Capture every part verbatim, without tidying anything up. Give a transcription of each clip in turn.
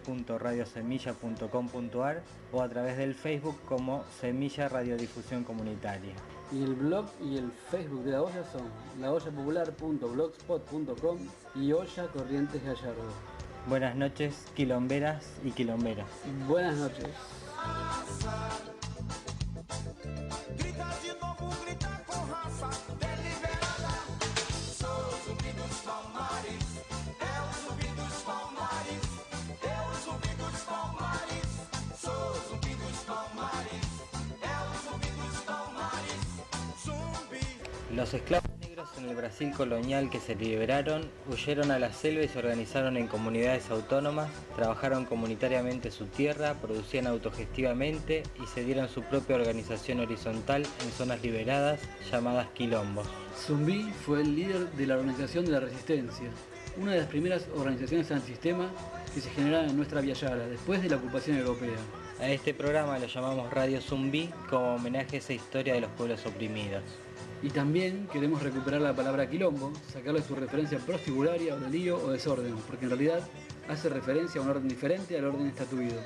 punto radio semilla punto com punto ar o a través del Facebook como Semilla Radiodifusión Comunitaria. Y el blog y el Facebook de La Olla son la olla popular punto blogspot punto com y Olla Corrientes Gallardo. Buenas noches, quilomberas y quilomberos. Buenas noches. Los esclavos negros en el Brasil colonial que se liberaron huyeron a la selva y se organizaron en comunidades autónomas, trabajaron comunitariamente su tierra, producían autogestivamente y se dieron su propia organización horizontal en zonas liberadas llamadas quilombos. Zumbi fue el líder de la Organización de la Resistencia, una de las primeras organizaciones antisistema que se generaron en nuestra Via Yala después de la ocupación europea. A este programa lo llamamos Radio Zumbi como homenaje a esa historia de los pueblos oprimidos. Y también queremos recuperar la palabra quilombo, sacarle su referencia prostibularia o de lío o desorden, porque en realidad hace referencia a un orden diferente al orden estatuido.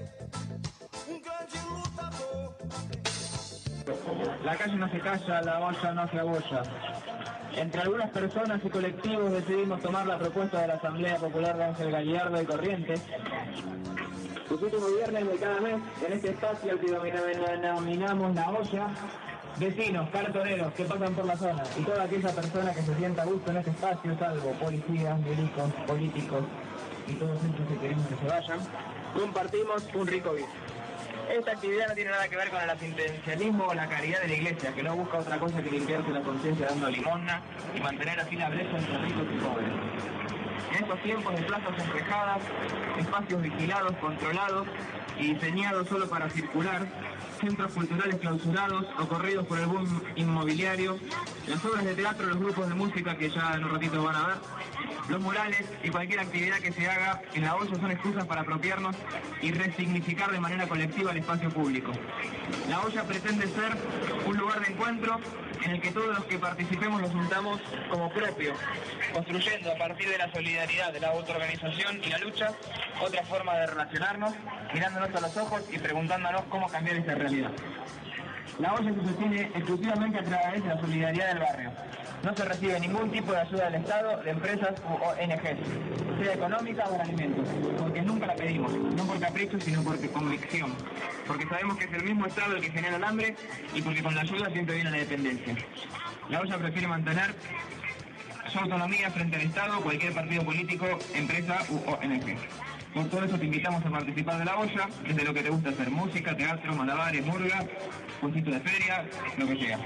La calle no se calla, la olla no se abolla. Entre algunas personas y colectivos decidimos tomar la propuesta de la Asamblea Popular de Ángel Gallardo y Corrientes. Los últimos viernes de cada mes, en este espacio al que denominamos La Olla, vecinos, cartoneros que pasan por la zona y toda aquella persona que se sienta a gusto en este espacio, salvo policías, milicos, políticos y todos ellos que queremos que se vayan, compartimos un rico vino. Esta actividad no tiene nada que ver con el asistencialismo o la caridad de la iglesia, que no busca otra cosa que limpiarse la conciencia dando limosna y mantener así la brecha entre ricos y pobres. En estos tiempos de plazas enrejadas, espacios vigilados, controlados y diseñados solo para circular, centros culturales clausurados o corridos por el boom inmobiliario, las obras de teatro, los grupos de música que ya en un ratito van a ver, los murales y cualquier actividad que se haga en La Olla son excusas para apropiarnos y resignificar de manera colectiva el espacio público. La Olla pretende ser un lugar de encuentro en el que todos los que participemos lo sintamos como propio, construyendo a partir de la solidaridad, de la autoorganización y la lucha, otra forma de relacionarnos, mirándonos a los ojos y preguntándonos cómo cambiar esta realidad. La Olla se sostiene exclusivamente a través de la solidaridad del barrio. No se recibe ningún tipo de ayuda del Estado, de empresas u O N Ges, sea económica o de alimentos, porque nunca la pedimos, no por capricho, sino por convicción, porque sabemos que es el mismo Estado el que genera el hambre y porque con la ayuda siempre viene la dependencia. La Olla prefiere mantener su autonomía frente al Estado, cualquier partido político, empresa u O N G. Por todo eso te invitamos a participar de La Olla, desde lo que te gusta hacer, música, teatro, malabares, murga, cursito de feria, lo que sea.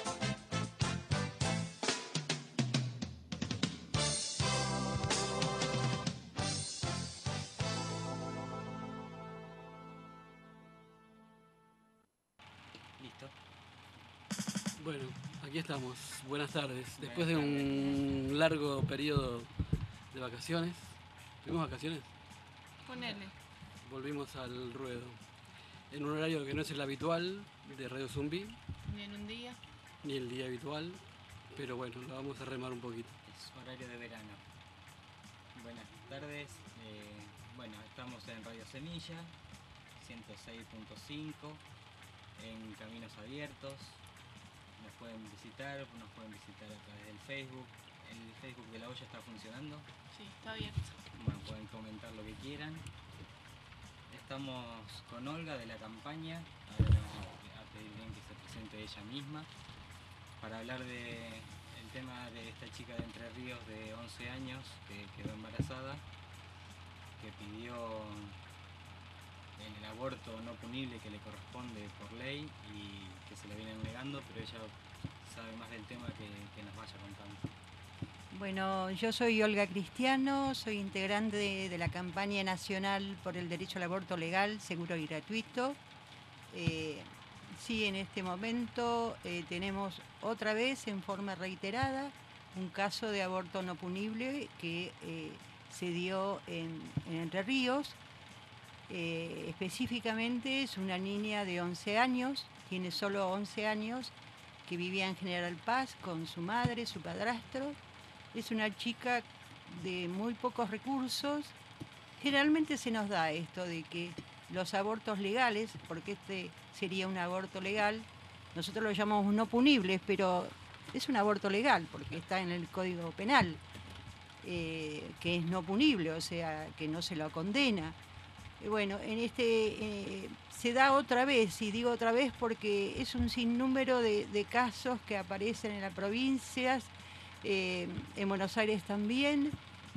Listo. Bueno, aquí estamos. Buenas tardes. Después de un largo periodo de vacaciones. ¿Tuvimos vacaciones? Ponele. Volvimos al ruedo. En un horario que no es el habitual de Radio Zumbi. Ni en un día. Ni el día habitual. Pero bueno, lo vamos a remar un poquito. Es horario de verano. Buenas tardes. Eh, bueno, estamos en Radio Semilla, ciento seis punto cinco, en Caminos Abiertos. Nos pueden visitar, nos pueden visitar a través del Facebook. El Facebook de La Olla está funcionando. Sí, está abierto. Bueno, pueden comentar lo que quieran. Estamos con Olga de la campaña. Ahora le vamos a pedir bien que se presente ella misma para hablar de el tema de esta chica de Entre Ríos de once años que quedó embarazada, que pidió el aborto no punible que le corresponde por ley y que se le vienen negando, pero ella sabe más del tema que, que nos vaya contando. Bueno, yo soy Olga Cristiano, soy integrante de, de la campaña nacional por el derecho al aborto legal, seguro y gratuito. Eh, sí, en este momento eh, tenemos otra vez en forma reiterada un caso de aborto no punible que eh, se dio en, en Entre Ríos. Eh, específicamente es una niña de once años, tiene solo once años, que vivía en General Paz con su madre, su padrastro. Es una chica de muy pocos recursos Generalmente se nos da esto de que los abortos legales, porque este sería un aborto legal, nosotros lo llamamos no punibles, pero es un aborto legal porque está en el Código Penal, eh, que es no punible, o sea, que no se lo condena. Eh, Bueno, en este eh, se da otra vez, y digo otra vez porque es un sinnúmero de, de casos que aparecen en las provincias, eh, en Buenos Aires también,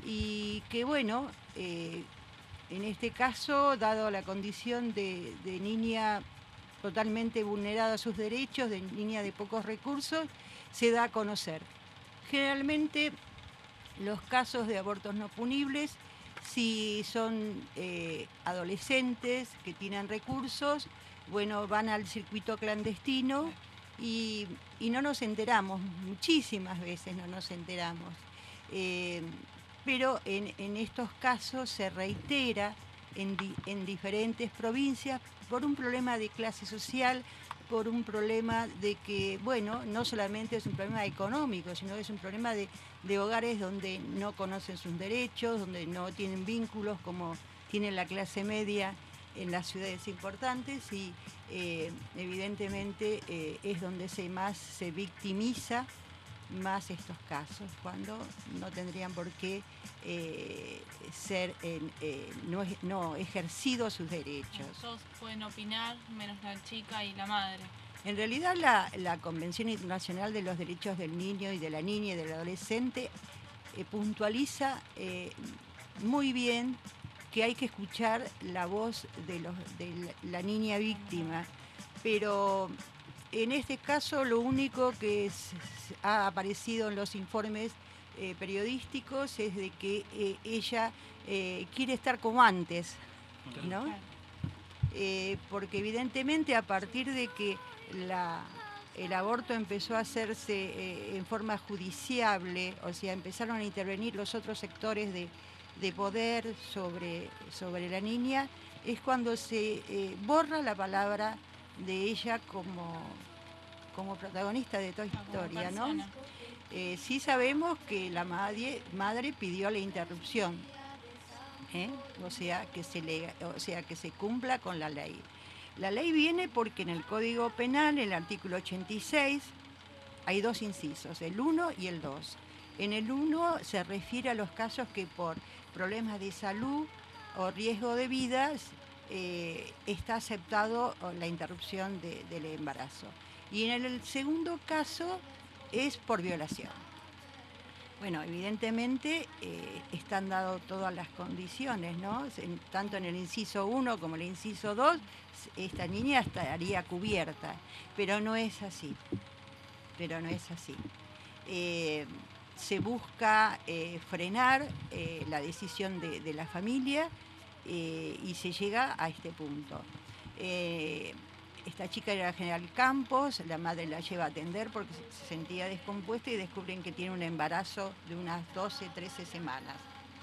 y que bueno, eh, en este caso, dado la condición de, de niña totalmente vulnerada a sus derechos, de niña de pocos recursos, se da a conocer. Generalmente los casos de abortos no punibles, si son eh, adolescentes que tienen recursos, bueno, van al circuito clandestino y, y no nos enteramos, muchísimas veces no nos enteramos. Eh, pero en, en estos casos se reitera en, di, en diferentes provincias por un problema de clase social, por un problema de que, bueno, no solamente es un problema económico, sino es un problema de, de hogares donde no conocen sus derechos, donde no tienen vínculos como tiene la clase media en las ciudades importantes y eh, evidentemente eh, es donde se más se victimiza más estos casos, cuando no tendrían por qué eh, ser eh, eh, no, no ejercidos sus derechos. Todos pueden opinar, menos la chica y la madre. En realidad la, la Convención Internacional de los Derechos del Niño y de la Niña y del Adolescente eh, puntualiza eh, muy bien que hay que escuchar la voz de, los, de la niña víctima, pero en este caso lo único que es, ha aparecido en los informes eh, periodísticos es de que eh, ella eh, quiere estar como antes, ¿no? Eh, porque evidentemente a partir de que la, el aborto empezó a hacerse eh, en forma judiciable, o sea, empezaron a intervenir los otros sectores de, de poder sobre, sobre la niña, es cuando se eh, borra la palabra de ella como, como protagonista de toda historia, ¿no? Eh, sí sabemos que la madre, madre pidió la interrupción, ¿eh? o sea, que se le, o sea, que se cumpla con la ley. La ley viene porque en el Código Penal, en el artículo ochenta y seis, hay dos incisos, el uno y el dos. En el uno se refiere a los casos que por problemas de salud o riesgo de vida eh, está aceptado la interrupción de, del embarazo. Y en el segundo caso es por violación. Bueno, evidentemente eh, están dadas todas las condiciones, ¿no? En, tanto en el inciso uno como en el inciso dos, esta niña estaría cubierta, pero no es así, pero no es así. Eh, se busca eh, frenar eh, la decisión de, de la familia eh, y se llega a este punto. Eh, Esta chica era General Campos, la madre la lleva a atender porque se sentía descompuesta y descubren que tiene un embarazo de unas doce, trece semanas.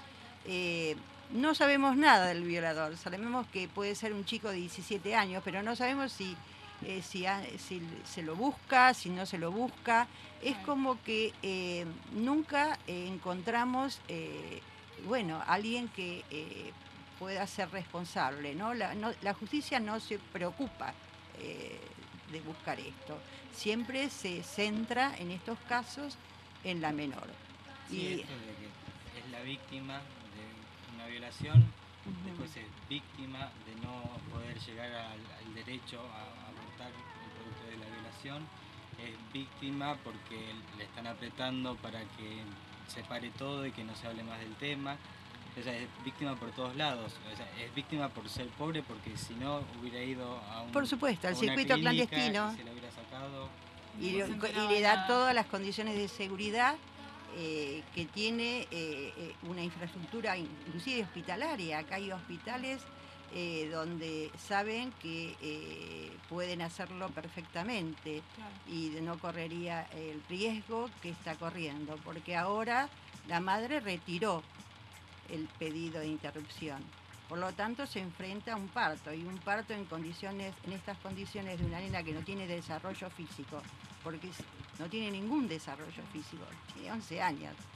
Eh, no sabemos nada del violador, sabemos que puede ser un chico de diecisiete años, pero no sabemos si, eh, si, ha, si se lo busca, si no se lo busca. Es como que eh, nunca eh, encontramos, eh, bueno, alguien que eh, pueda ser responsable, ¿no? La, no, la justicia no se preocupa Eh, de buscar esto. Siempre se centra en estos casos en la menor. Sí, y esto de que es la víctima de una violación, uh-huh. después es víctima de no poder llegar al, al derecho a abortar el producto de la violación, es víctima porque le están apretando para que se pare todo y que no se hable más del tema. O sea, es víctima por todos lados, o sea, es víctima por ser pobre porque si no hubiera ido a un por supuesto, al circuito clandestino y se lo hubiera sacado y, y le da todas las condiciones de seguridad eh, que tiene eh, una infraestructura inclusive hospitalaria. Acá hay hospitales eh, donde saben que eh, pueden hacerlo perfectamente, claro. Y no correría el riesgo que está corriendo, porque ahora la madre retiró el pedido de interrupción. Por lo tanto, se enfrenta a un parto, y un parto en condiciones, en estas condiciones de una nena que no tiene desarrollo físico, porque no tiene ningún desarrollo físico, tiene once años.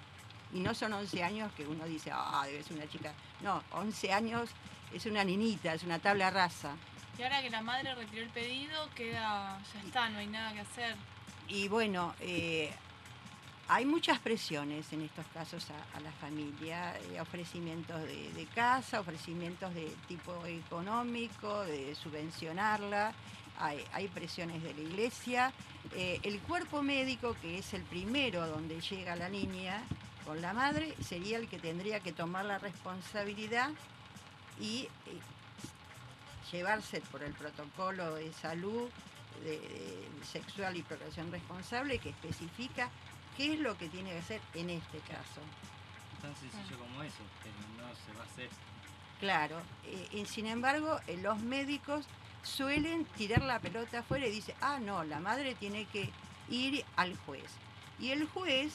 Y no son once años que uno dice, ah, debe ser una chica. No, once años es una niñita, es una tabla rasa. Y ahora que la madre retiró el pedido, queda, ya está, no hay nada que hacer. Y bueno, eh, hay muchas presiones en estos casos a, a la familia, eh, ofrecimientos de, de casa, ofrecimientos de tipo económico, de subvencionarla, hay, hay presiones de la iglesia. Eh, el cuerpo médico, que es el primero donde llega la niña con la madre, sería el que tendría que tomar la responsabilidad y eh, llevarse por el protocolo de salud de, de sexual y procreación responsable, que especifica qué es lo que tiene que hacer en este caso. Tan sencillo como eso, pero no se va a hacer. Claro, eh, y sin embargo, eh, los médicos suelen tirar la pelota afuera y dicen, ah, no, la madre tiene que ir al juez. Y el juez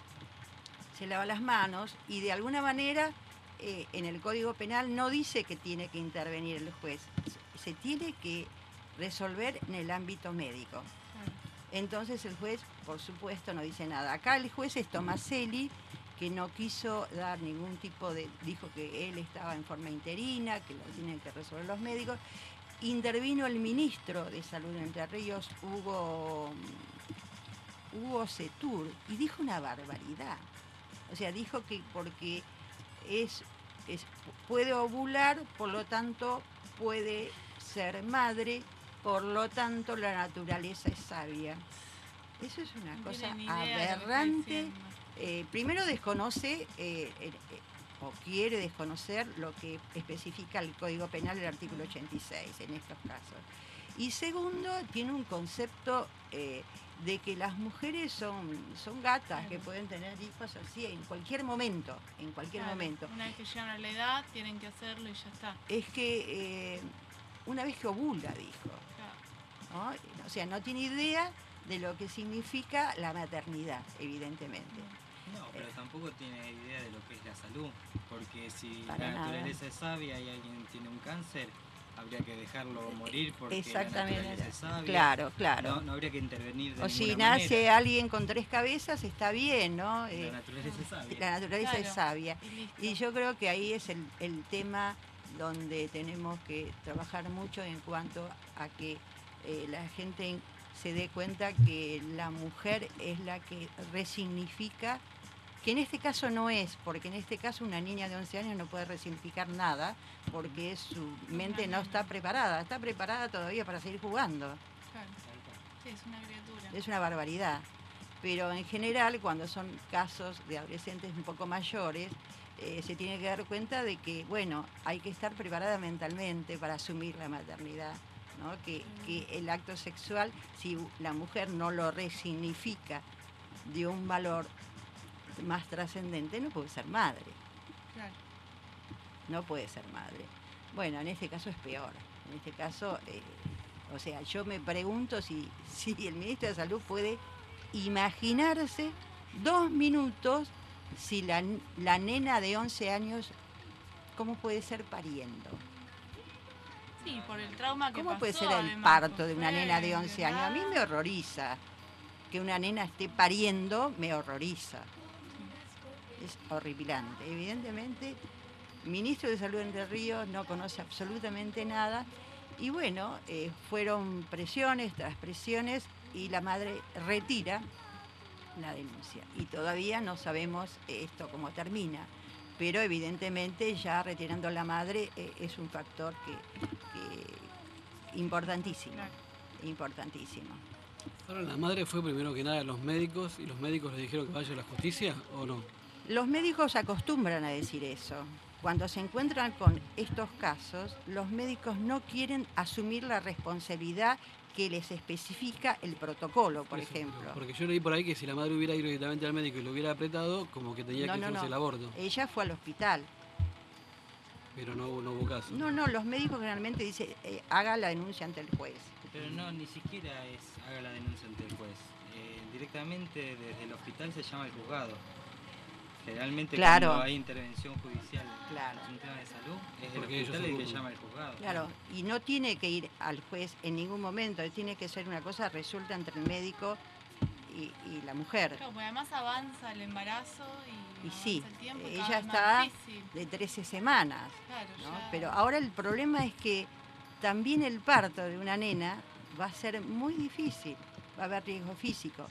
se lava las manos y de alguna manera eh, en el Código Penal no dice que tiene que intervenir el juez, se, se tiene que resolver en el ámbito médico. Entonces el juez, por supuesto, no dice nada. Acá el juez es Tomaselli, que no quiso dar ningún tipo de... dijo que él estaba en forma interina, que lo tienen que resolver los médicos. Intervino el ministro de Salud de Entre Ríos, Hugo, Hugo Setur, y dijo una barbaridad. O sea, dijo que porque es, es, puede ovular, por lo tanto puede ser madre, por lo tanto la naturaleza es sabia. Eso es una No cosa tiene ni idea de lo que está aberrante. diciendo. Eh, primero desconoce eh, eh, eh, o quiere desconocer lo que especifica el Código Penal, el artículo ochenta y seis en estos casos. Y segundo, tiene un concepto eh, de que las mujeres son, son gatas, Claro. que pueden tener hijos así en cualquier momento, en cualquier Claro, momento. Una vez que llegan a la edad, tienen que hacerlo y ya está. Es que eh, una vez que ovula, dijo, Claro. ¿no? O sea, no tiene idea de lo que significa la maternidad, evidentemente. No, pero tampoco tiene idea de lo que es la salud, porque si Para la nada. naturaleza es sabia y alguien tiene un cáncer, habría que dejarlo morir porque la Exactamente. naturaleza es sabia. Claro, claro. No, no habría que intervenir de O si ninguna nace manera. alguien con tres cabezas, está bien, ¿no? Eh, La naturaleza es sabia. la naturaleza Claro. es sabia. Y listo. Y yo creo que ahí es el, el tema donde tenemos que trabajar mucho en cuanto a que eh, la gente se dé cuenta que la mujer es la que resignifica, que en este caso no es, porque en este caso una niña de once años no puede resignificar nada, porque su mente no está preparada, está preparada todavía para seguir jugando. Claro. Sí, es una criatura. Es una barbaridad. Pero en general, cuando son casos de adolescentes un poco mayores, eh, se tiene que dar cuenta de que, bueno, hay que estar preparada mentalmente para asumir la maternidad, ¿no? Que, que el acto sexual, si la mujer no lo resignifica de un valor más trascendente, no puede ser madre. Claro. No puede ser madre. Bueno, en este caso es peor. En este caso, eh, o sea, yo me pregunto si, si el ministro de Salud puede imaginarse dos minutos si la, la nena de once años, ¿cómo puede ser pariendo? Sí, por el trauma que ¿Cómo pasó. puede ser el además, parto de una fue nena de once años? A mí me violada. horroriza. Que una nena esté pariendo, me horroriza. Es horripilante. Evidentemente, el ministro de Salud de Entre Ríos no conoce absolutamente nada. Y bueno, eh, fueron presiones tras presiones y la madre retira la denuncia. Y todavía no sabemos esto cómo termina. Pero evidentemente ya retirando a la madre eh, es un factor que, que importantísimo. Claro. Importantísimo. Ahora, ¿la madre fue primero que nada a los médicos y los médicos le dijeron que vaya a la justicia o no? Los médicos acostumbran a decir eso. Cuando se encuentran con estos casos, los médicos no quieren asumir la responsabilidad que les especifica el protocolo, por Eso, ejemplo. Porque yo leí por ahí que si la madre hubiera ido directamente al médico y lo hubiera apretado, como que tenía No, que no, hacerse no. el aborto. Ella fue al hospital. Pero no, no hubo caso. No, no, los médicos generalmente dicen, eh, haga la denuncia ante el juez. Pero no, ni siquiera es haga la denuncia ante el juez. Eh, directamente desde el hospital se llama el juzgado. Generalmente Claro. cuando hay intervención judicial Claro. en un tema de salud, es Porque el ellos hospital el que ocupan. llama al juzgado. Claro, y no tiene que ir al juez en ningún momento, tiene que ser una cosa resuelta entre el médico y, y la mujer. Claro, porque además avanza el embarazo y Y avanza sí, el tiempo, eh, cada ella vez más está difícil. de trece semanas, Claro, ¿no? ya- Pero ahora el problema es que también el parto de una nena va a ser muy difícil, va a haber riesgo físico.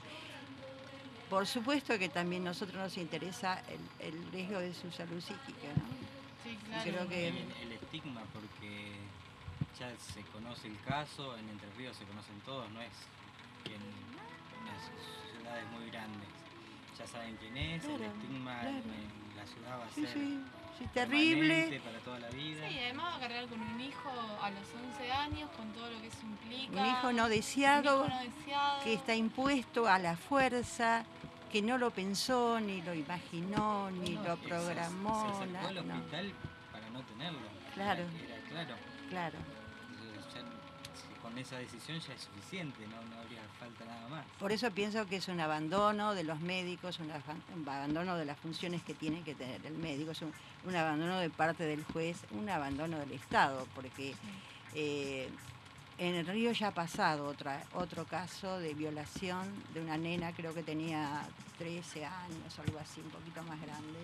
Por supuesto que también a nosotros nos interesa el, el riesgo de su salud psíquica, ¿no? Sí, Y claro. creo que- También el estigma, porque ya se conoce el caso, en Entre Ríos se conocen todos, no es que en unas ciudades muy grandes ya saben quién es, el Claro, estigma claro. en la ciudad va a Sí, ser sí, sí, permanente terrible. para toda la vida. Sí, y además va a cargar con un hijo a los once años, con todo lo que eso implica. Un hijo no deseado, Un hijo no deseado. que está impuesto a la fuerza, que no lo pensó, ni lo imaginó, ni No, lo es- se- programó. Se acercó na- al no. hospital para no tenerlo. Claro. Era, era claro. Claro. Entonces, ya, si con esa decisión ya es suficiente, no, no habría falta nada más. Por eso pienso que es un abandono de los médicos, un, afa- un abandono de las funciones que tiene que tener el médico, es un, un abandono de parte del juez, un abandono del Estado, porque eh, en el Río ya ha pasado otra, otro caso de violación de una nena, creo que tenía trece años, algo así, un poquito más grande.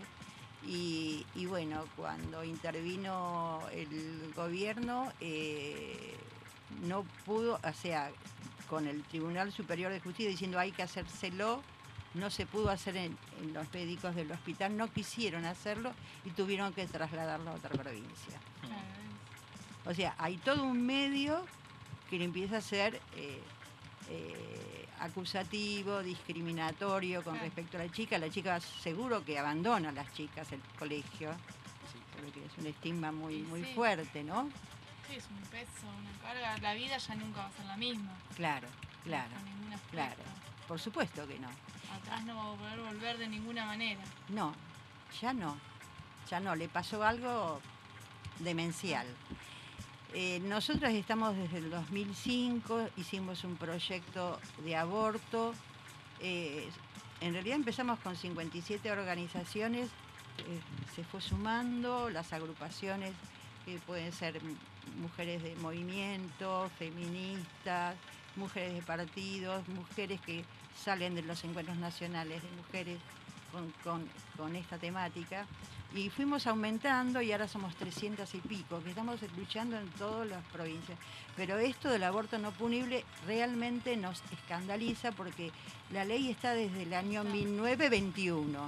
Y, y bueno, cuando intervino el gobierno, eh, no pudo, o sea, con el Tribunal Superior de Justicia diciendo hay que hacérselo, no se pudo hacer en, en los médicos del hospital, no quisieron hacerlo y tuvieron que trasladarlo a otra provincia. Claro, O sea, hay todo un medio que le empieza a ser eh, eh, acusativo, discriminatorio con Claro. respecto a la chica. La chica seguro que abandona a las chicas el colegio, Sí, porque es un estigma muy, Y muy sí. fuerte, ¿no? sí, es un peso, una carga. La vida ya nunca va a ser la misma. Claro, claro, Con ningún aspecto. claro. Por supuesto que no. Atrás no va a poder volver de ninguna manera. No, ya no, ya no, le pasó algo demencial. Eh, nosotros estamos desde el dos mil cinco, hicimos un proyecto de aborto, eh, en realidad empezamos con cincuenta y siete organizaciones, eh, se fue sumando las agrupaciones que pueden ser m- mujeres de movimiento, feministas, mujeres de partidos, mujeres que salen de los encuentros nacionales de mujeres con, con- con esta temática. Y fuimos aumentando y ahora somos trescientas y pico, que estamos luchando en todas las provincias. Pero esto del aborto no punible realmente nos escandaliza porque la ley está desde el año mil novecientos veintiuno.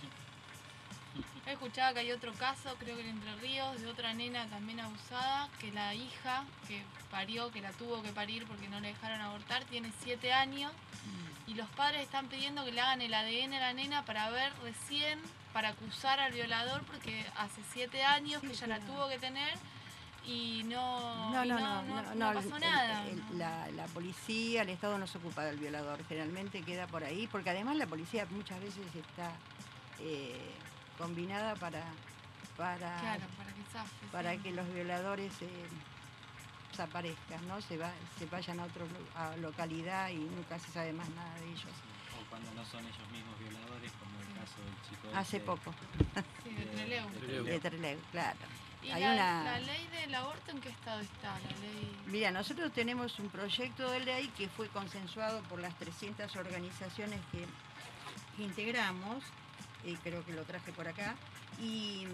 He escuchado que hay otro caso, creo que en Entre Ríos, de otra nena también abusada, que la hija que parió, que la tuvo que parir porque no le dejaron abortar, tiene siete años y los padres están pidiendo que le hagan el A D N a la nena para ver recién, para acusar al violador porque hace siete años Sí, que ella la claro. tuvo que tener y no, No, y no, no, no, no no, pasó el- nada. el- ¿no? la, la policía, el Estado no se ocupa del violador, generalmente queda por ahí, porque además la policía muchas veces está eh, combinada para, para, Claro, para que zafe. para sí. que los violadores eh, desaparezcan, ¿no? Se, va, se vayan a otra localidad y nunca se sabe más nada de ellos. o cuando no son ellos mismos violadores, como el caso del chico Hace ese poco, Sí, de Trelew. de Trelew. de Trelew, claro. ¿Y Hay la, una- la ley del aborto en qué estado está? La ley... Mira, nosotros tenemos un proyecto de ley que fue consensuado por las trescientas organizaciones que, que integramos, y creo que lo traje por acá, y,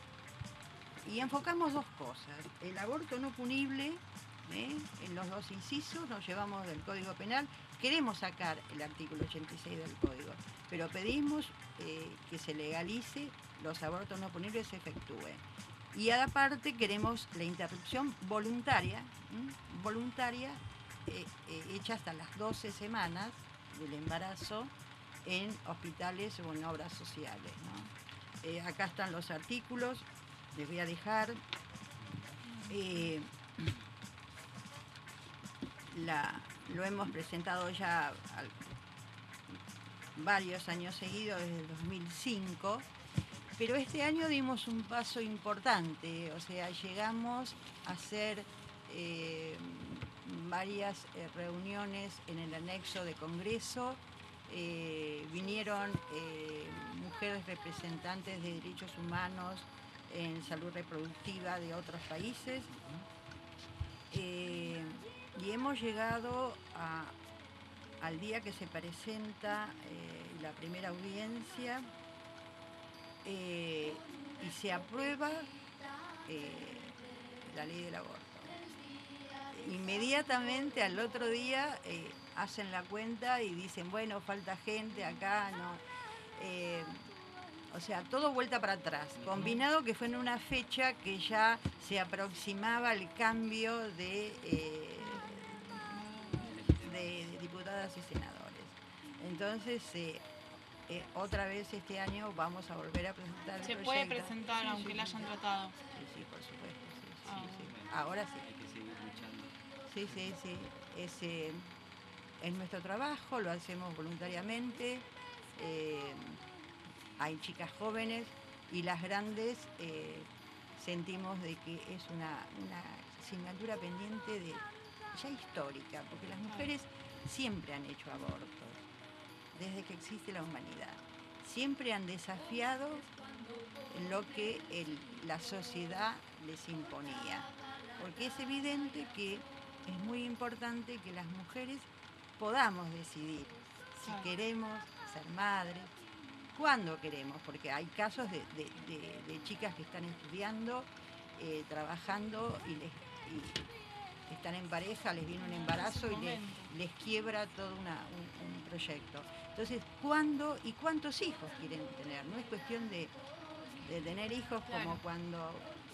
y enfocamos dos cosas. El aborto no punible, ¿eh? En los dos incisos nos llevamos del Código Penal, queremos sacar el artículo ochenta y seis del Código, pero pedimos eh, que se legalice, los abortos no punibles se efectúen. Y aparte queremos la interrupción voluntaria, ¿m? voluntaria eh, eh, hecha hasta las doce semanas del embarazo en hospitales o en obras sociales, ¿no? Eh, acá están los artículos, les voy a dejar. eh, la, lo hemos presentado ya al- varios años seguidos, desde el dos mil cinco. Pero este año dimos un paso importante, o sea, llegamos a hacer eh, varias eh, reuniones en el anexo de Congreso, eh, vinieron eh, mujeres representantes de derechos humanos en salud reproductiva de otros países, eh, y hemos llegado a- al día que se presenta eh, la primera audiencia. eh, y se aprueba eh, la ley del aborto. Inmediatamente al otro día eh, hacen la cuenta y dicen, bueno, falta gente acá, no. Eh, o sea, todo vuelta para atrás, combinado que fue en una fecha que ya se aproximaba el cambio de, eh, de, de diputadas y senadores. Entonces, eh, eh, otra vez este año vamos a volver a presentar el Se proyecto. puede presentar Sí, aunque sí, la sí. hayan tratado. Sí, sí, por supuesto, sí, sí, Ah, sí. bueno. Ahora sí. Hay que seguir luchando. Sí, sí, sí. Es, eh, es nuestro trabajo, lo hacemos voluntariamente. Eh, hay chicas jóvenes y las grandes eh, sentimos de que es una, una asignatura pendiente de, ya histórica, porque las mujeres siempre han hecho abortos, desde que existe la humanidad. Siempre han desafiado lo que el, la sociedad les imponía, porque es evidente que es muy importante que las mujeres podamos decidir si Claro. queremos ser madres, cuándo queremos, porque hay casos de, de, de, de chicas que están estudiando, eh, trabajando y, les, y están en pareja, les viene un embarazo y les, les quiebra todo una, un, un proyecto. Entonces, ¿cuándo y cuántos hijos quieren tener? No es cuestión de, de tener hijos como Claro. cuando...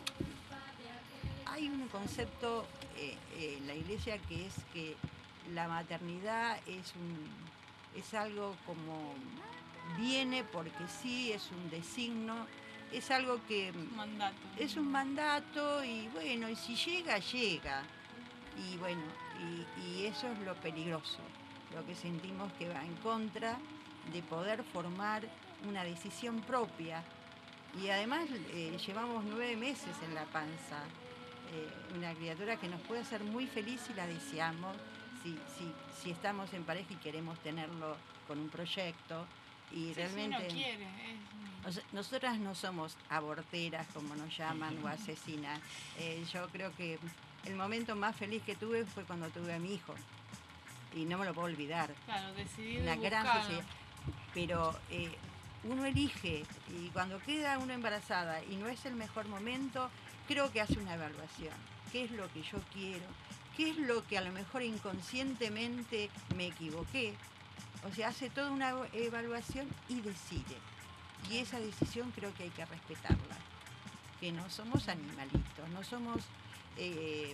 Hay un concepto eh, eh, en la iglesia que es que la maternidad es, un, es algo como viene porque sí, es un designo, es algo que Un mandato. es un mandato y bueno, y si llega, llega. Y bueno, y, y eso es lo peligroso, lo que sentimos que va en contra de poder formar una decisión propia. Y además eh, llevamos nueve meses en la panza, eh, una criatura que nos puede hacer muy feliz si la deseamos, si, si, si estamos en pareja y queremos tenerlo con un proyecto. Y Sí, realmente si uno quiere. Es... nos- nosotras no somos aborteras, como nos llaman, o asesinas. Eh, yo creo que el momento más feliz que tuve fue cuando tuve a mi hijo. Y no me lo puedo olvidar. Claro, decidir Una gran buscar. sociedad. Pero eh, uno elige, y cuando queda uno embarazada y no es el mejor momento, creo que hace una evaluación. ¿Qué es lo que yo quiero? ¿Qué es lo que a lo mejor inconscientemente me equivoqué? O sea, hace toda una evaluación y decide. Y esa decisión creo que hay que respetarla. Que no somos animalitos, no somos eh,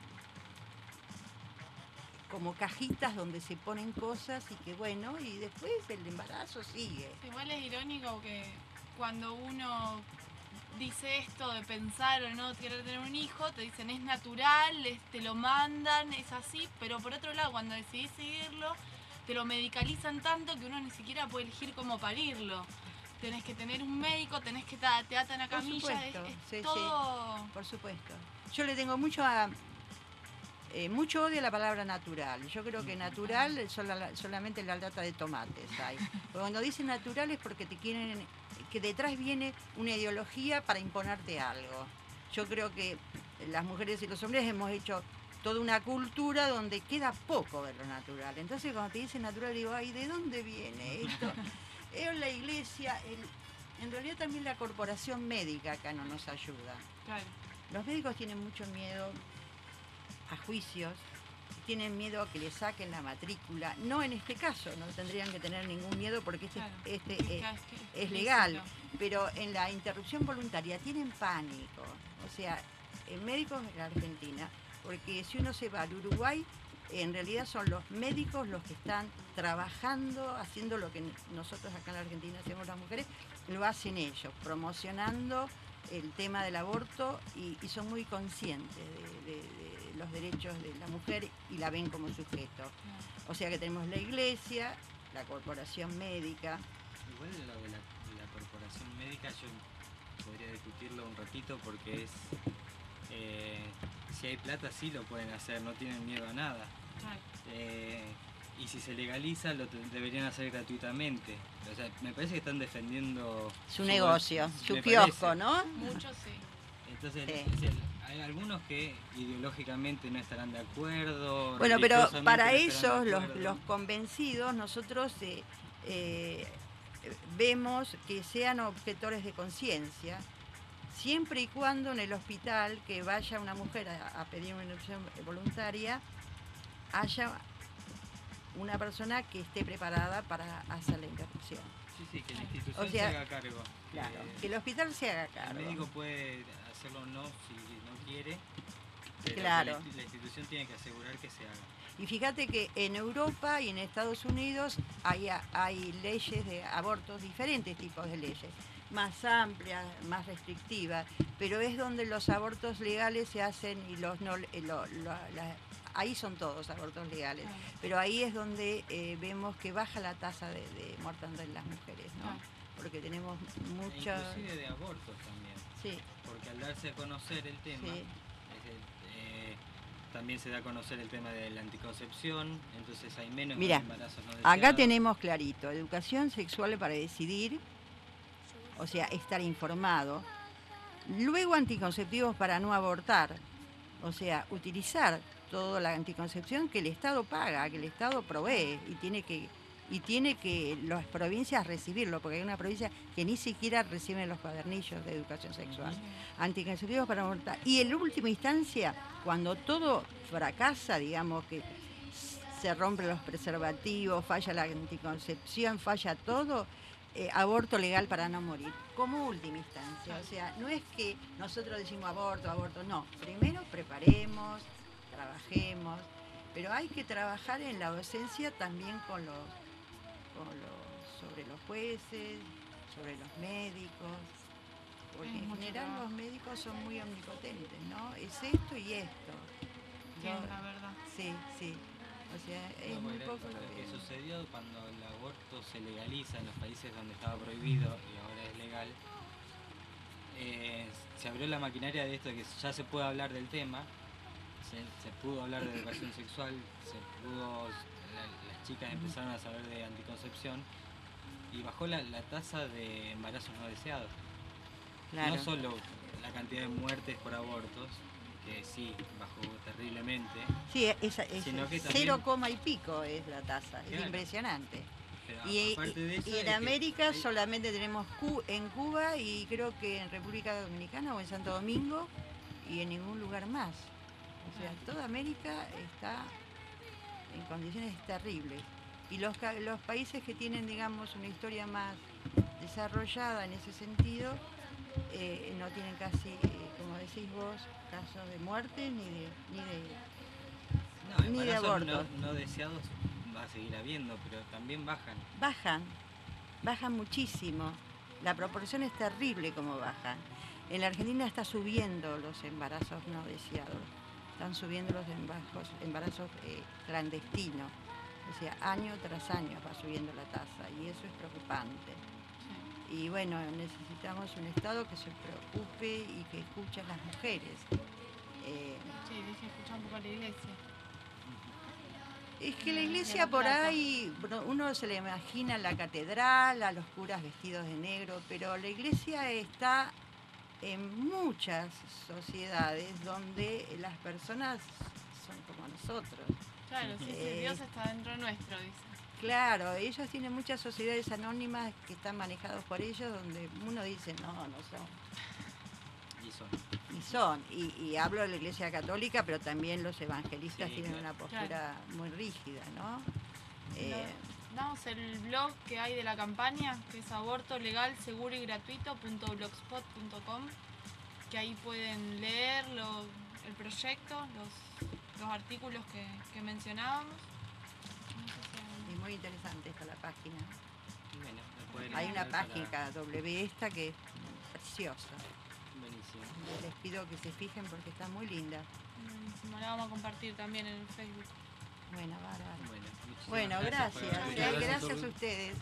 como cajitas donde se ponen cosas y que bueno, y después el embarazo sigue. Igual es irónico que cuando uno dice esto de pensar o no querer tener un hijo, te dicen es natural, es- te lo mandan, es así, pero por otro lado, cuando decidís seguirlo, te lo medicalizan tanto que uno ni siquiera puede elegir cómo parirlo. Tenés que tener un médico, tenés que ta- te atan a Por camilla, supuesto, es, es sí, sí. todo... Por supuesto. Yo le tengo mucho a, eh, mucho odio a la palabra natural. Yo creo que natural sola- solamente la lata de tomates hay. Pero cuando dicen natural es porque te quieren, que detrás viene una ideología para imponerte algo. Yo creo que las mujeres y los hombres hemos hecho toda una cultura donde queda poco de lo natural. Entonces cuando te dicen natural digo, ay, ¿de dónde viene esto? Es la iglesia, el- en realidad también la corporación médica acá no nos ayuda. Claro. Los médicos tienen mucho miedo a juicios, tienen miedo a que le saquen la matrícula. No en este caso, no tendrían que tener ningún miedo porque este, Claro. este Es que es, es es legal. lícito. Pero en la interrupción voluntaria tienen pánico. O sea, en médicos en la Argentina, porque si uno se va al Uruguay, en realidad son los médicos los que están trabajando, haciendo lo que nosotros acá en la Argentina hacemos las mujeres, lo hacen ellos, promocionando el tema del aborto y, y son muy conscientes de, de- de los derechos de la mujer y la ven como sujeto. Claro. O sea que tenemos la iglesia, la corporación médica. Igual lo de la, la corporación médica yo podría discutirlo un ratito porque es... eh, si hay plata sí lo pueden hacer, no tienen miedo a nada. Claro. Eh, y si se legaliza lo te- deberían hacer gratuitamente. O sea, me parece que están defendiendo... Su negocio, me su parece. kiosco, ¿no? Mucho sí. Entonces, Sí. es el- hay algunos que ideológicamente no estarán de acuerdo. Bueno, pero religiosamente para no estarán esos, de los, acuerdo. los convencidos, nosotros eh, eh, vemos que sean objetores de conciencia, siempre y cuando en el hospital que vaya una mujer a, a pedir una interrupción voluntaria, haya una persona que esté preparada para hacer la interrupción. Sí, sí, que la institución O sea, se haga cargo. Claro, Eh, que el hospital se haga cargo. El médico puede hacerlo o no si no quiere, pero Claro. la, la institución tiene que asegurar que se haga. Y fíjate que en Europa y en Estados Unidos hay, hay leyes de abortos, diferentes tipos de leyes, más amplias, más restrictivas, pero es donde los abortos legales se hacen y los no, lo, lo, la, ahí son todos abortos legales, ah. pero ahí es donde eh, vemos que baja la tasa de, de mortandad en las mujeres, ¿no? Ah. Porque tenemos muchas... E inclusive de abortos también. Sí. Porque al darse a conocer el tema, sí. es el, eh, también se da a conocer el tema de la anticoncepción, entonces hay menos Mirá, embarazos no deseados. Acá tenemos clarito, educación sexual para decidir, o sea, estar informado. Luego anticonceptivos para no abortar, o sea, utilizar toda la anticoncepción que el Estado paga, que el Estado provee y tiene que... y tiene que las provincias recibirlo, porque hay una provincia que ni siquiera reciben los cuadernillos de educación sexual. Anticonceptivos para abortar. Y en última instancia, cuando todo fracasa, digamos que se rompen los preservativos, falla la anticoncepción, falla todo, eh, aborto legal para no morir, como última instancia. O sea, no es que nosotros decimos aborto, aborto, no. Primero preparemos, trabajemos, pero hay que trabajar en la docencia también con los Con los, sobre los jueces, sobre los médicos, porque en general los médicos son muy omnipotentes, ¿no? Es esto y esto. Sí, no, la verdad. Sí, sí. O sea, es no, muy el, poco lo lo que que... sucedió cuando el aborto se legaliza en los países donde estaba prohibido y ahora es legal, eh, se abrió la maquinaria de esto de que ya se puede hablar del tema, se, se pudo hablar de educación sexual, se pudo... las chicas empezaron a saber de anticoncepción y bajó la, la tasa de embarazos no deseados. Claro. No solo la cantidad de muertes por abortos, que sí, bajó terriblemente. Sí, esa, esa, sino que también, cero coma y pico es la tasa, claro. Es impresionante. Pero y, aparte de eso, y en es América que, solamente tenemos Cu en Cuba y creo que en República Dominicana o en Santo Domingo y en ningún lugar más. O sea, toda América está en condiciones terribles. Y los, los países que tienen, digamos, una historia más desarrollada en ese sentido, eh, no tienen casi, eh, como decís vos, casos de muerte ni de, ni de, no, ni de abortos. No, no deseados va a seguir habiendo, pero también bajan. Bajan, bajan muchísimo. La proporción es terrible como bajan. En la Argentina está subiendo los embarazos no deseados. Están subiendo los embarazos, embarazos eh, clandestinos, o sea, año tras año va subiendo la tasa y eso es preocupante. Sí. Y bueno, necesitamos un Estado que se preocupe y que escuche a las mujeres. Eh, sí, deje escuchar un poco a la iglesia. Es que la iglesia por ahí, uno se le imagina la catedral, a los curas vestidos de negro, pero la iglesia está en muchas sociedades donde las personas son como nosotros. Claro, sí, eh, sí, Dios está dentro nuestro, dice. Claro, ellos tienen muchas sociedades anónimas que están manejadas por ellos, donde uno dice, no, no son. Y son. Y son. Y, y hablo de la Iglesia Católica, pero también los evangelistas sí, tienen claro. una postura claro. muy rígida, ¿no? Eh, Damos el blog que hay de la campaña, que es aborto legal, seguro y gratuito punto blogspot punto com, que ahí pueden leer lo, el proyecto, los, los artículos que, que mencionábamos. No sé si... Es muy interesante esta la página. Bueno, hay una página W esta que es preciosa. Buenísimo. Les pido que se fijen porque está muy linda. Buenísimo, la vamos a compartir también en el Facebook. Bueno, bárbaro. Bueno, bueno, gracias. Gracias, gracias, gracias a ustedes.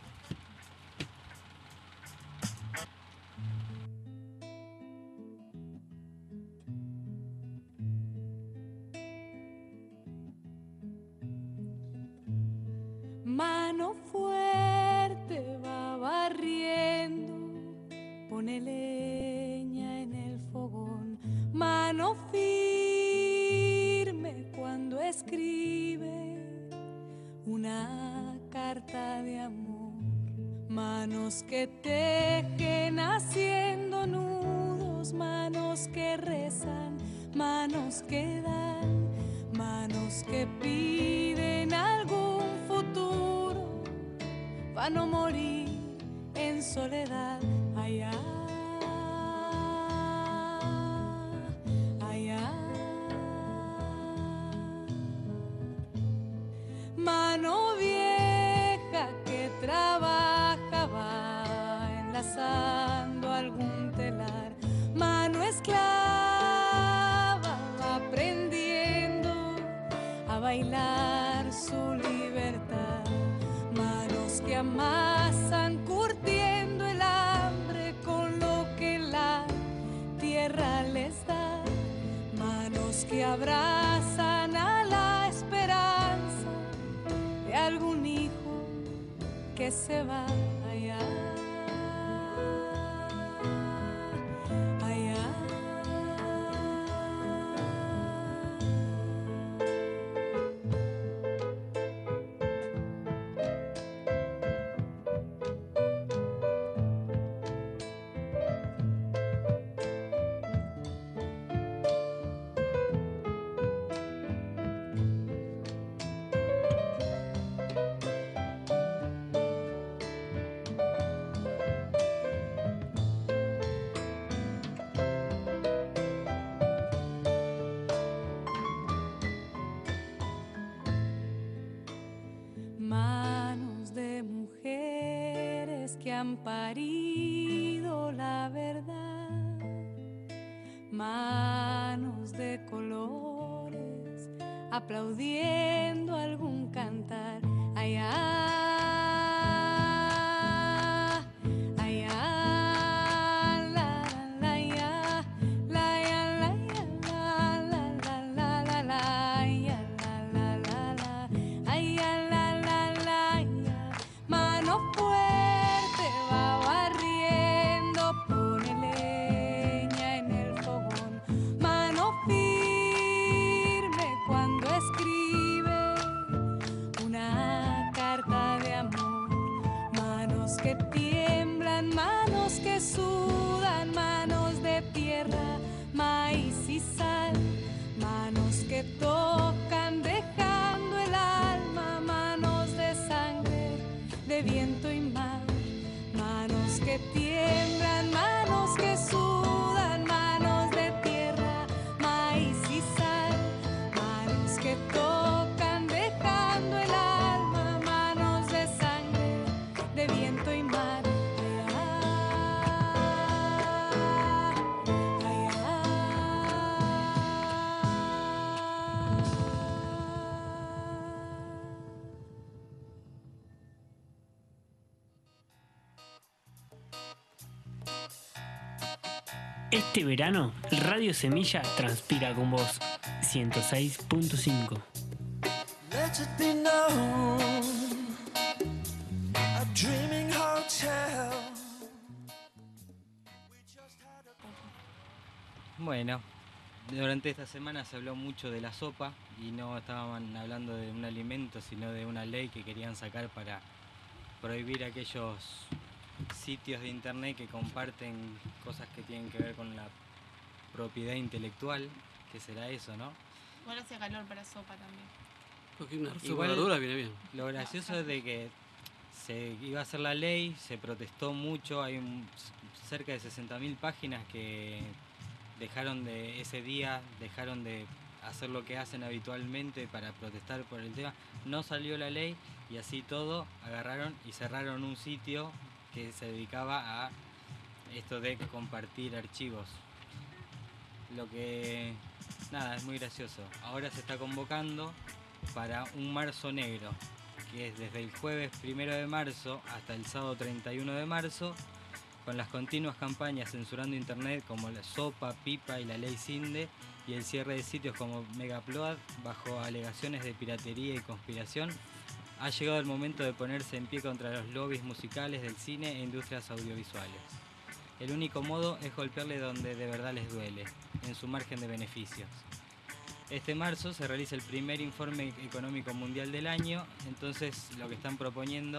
Mano fuerte va barriendo, pone leña en el fogón. Mano firme cuando escribe una carta de amor. Mano manos que tejen haciendo nudos, manos que rezan, manos que dan, manos que piden algún futuro, para no morir en soledad. Allá, allá. Mano vieja que trabajaba enlazando algún telar, mano esclava aprendiendo a bailar su libertad, manos que amasan curtiendo el hambre con lo que la tierra les da, manos que abrazan a la esperanza de algún hijo que se va allá, allá. Manos de mujeres que han parido la verdad, manos de colores aplaudiendo algún cantar. Allá, allá, la, la, ya, la, ya, la, ya, la, la, la, la, la, la, ya, la, la, la, la, ay, ya, la, la, la, ya. Mano fuerte va barriendo, pone leña en el fogón, mano firme cuando escribe una carta de amor, manos que tiemblan, manos que sudan, manos de tierra, maíz y sal, manos que tocan dejando el alma, manos de sangre, de viento y mar, manos que tiemblan, manos que sudan, manos de tierra, maíz y sal, manos que tocan dejando el alma, manos de sangre, de viento y mar. Este verano, Radio Semilla transpira con vos. ciento seis punto cinco. Let it be known, a dreaming hotel. Bueno, durante esta semana se habló mucho de la sopa y no estaban hablando de un alimento, sino de una ley que querían sacar para prohibir aquellos sitios de internet que comparten cosas que tienen que ver con la propiedad intelectual. ¿Qué será eso, no? Bueno, hace calor para sopa también. Porque una sopa de Igual, verdura viene bien. Lo gracioso es de que se iba a hacer la ley, se protestó mucho, hay un- cerca de sesenta mil páginas que dejaron de, ese día, dejaron de hacer lo que hacen habitualmente para protestar por el tema. No salió la ley y así todo agarraron y cerraron un sitio que se dedicaba a esto de compartir archivos. Lo que, nada, es muy gracioso. Ahora se está convocando para un marzo negro, que es desde el jueves primero de marzo hasta el sábado treinta y uno de marzo, con las continuas campañas censurando internet como la Sopa, Pipa y la Ley Cinde, y el cierre de sitios como Megapload bajo alegaciones de piratería y conspiración. Ha llegado el momento de ponerse en pie contra los lobbies musicales del cine e industrias audiovisuales. El único modo es golpearle donde de verdad les duele, en su margen de beneficios. Este marzo se realiza el primer informe económico mundial del año, entonces lo que están proponiendo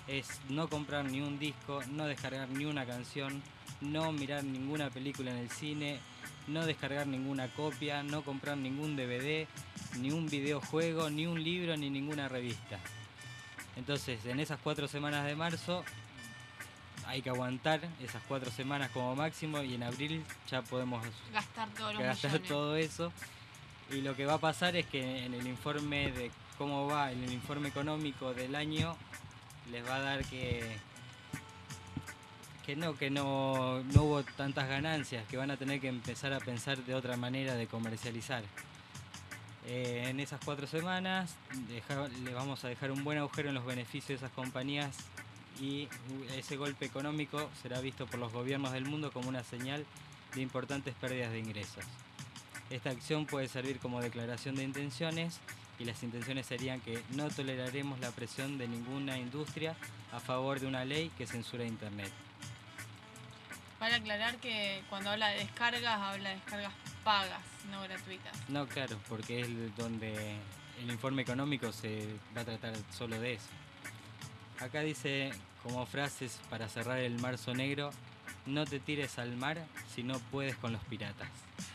es no comprar ni un disco, no descargar ni una canción, no mirar ninguna película en el cine, no descargar ninguna copia, no comprar ningún D V D, ni un videojuego, ni un libro, ni ninguna revista. Entonces, en esas cuatro semanas de marzo hay que aguantar esas cuatro semanas como máximo y en abril ya podemos Gastar todos los gastar millones. todo eso. Y lo que va a pasar es que en el informe de cómo va, en el informe económico del año, les va a dar que que no, que no, no hubo tantas ganancias, que van a tener que empezar a pensar de otra manera de comercializar. Eh, en esas cuatro semanas deja, le vamos a dejar un buen agujero en los beneficios de esas compañías y ese golpe económico será visto por los gobiernos del mundo como una señal de importantes pérdidas de ingresos. Esta acción puede servir como declaración de intenciones y las intenciones serían que no toleraremos la presión de ninguna industria a favor de una ley que censura Internet. Vale aclarar que cuando habla de descargas, habla de descargas pagas, no gratuitas. No, claro, porque es donde el informe económico se va a tratar solo de eso. Acá dice como frases para cerrar el marzo negro: no te tires al mar si no puedes con los piratas.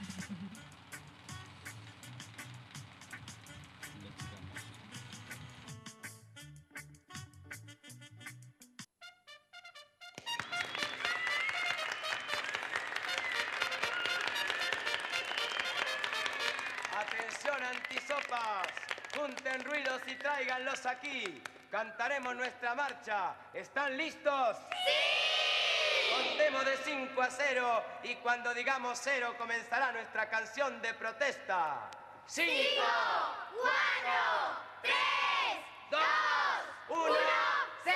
Atención antisopas, junten ruidos y tráiganlos aquí. Cantaremos nuestra marcha. ¿Están listos? ¡Sí! Contemos de cinco a cero y cuando digamos cero comenzará nuestra canción de protesta. cinco, cuatro, tres, dos, uno, cero.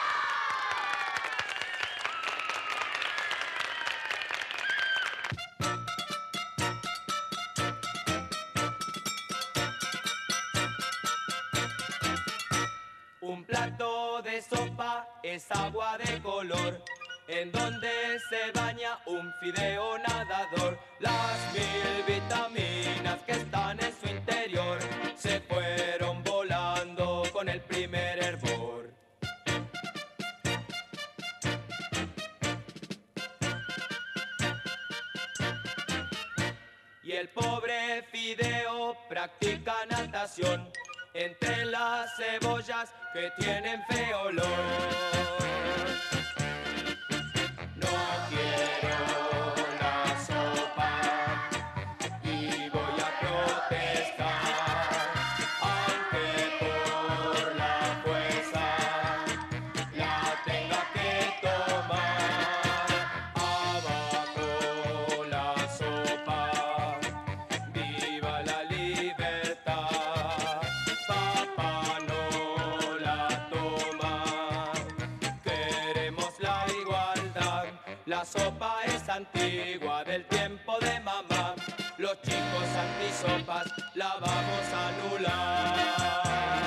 Un plato de sopa es agua de color, en donde se baña un fideo nadador. Las mil vitaminas que están en su interior se fueron volando con el primer hervor. Y el pobre fideo practica natación entre las cebollas que tienen feo olor. No quiero la sopa y voy a protestar, aunque por la fuerza la tenga que tomar. Abajo la sopa, viva la libertad. Papá no la toma, queremos la igualdad. La sopa es antigua, del tiempo de mamá. Los chicos antisopas la vamos a anular.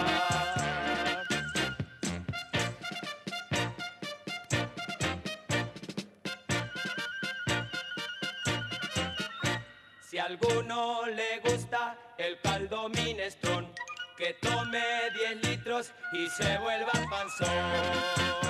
Si a alguno le gusta el caldo minestrón, que tome diez litros y se vuelva panzón.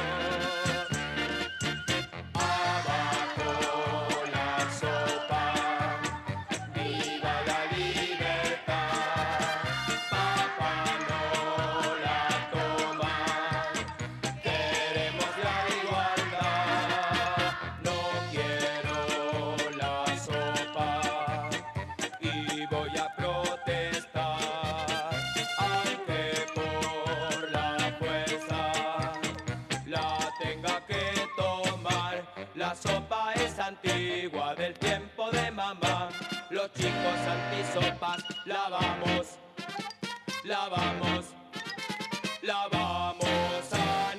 Abajo la sopa, viva la libertad. Papá no la toma, queremos la igualdad. No quiero la sopa y voy a protestar, aunque por la fuerza la tenga que tomar. La sopa es antigua, del tiempo de mamá. Los chicos antisopas la vamos, la vamos, la vamos a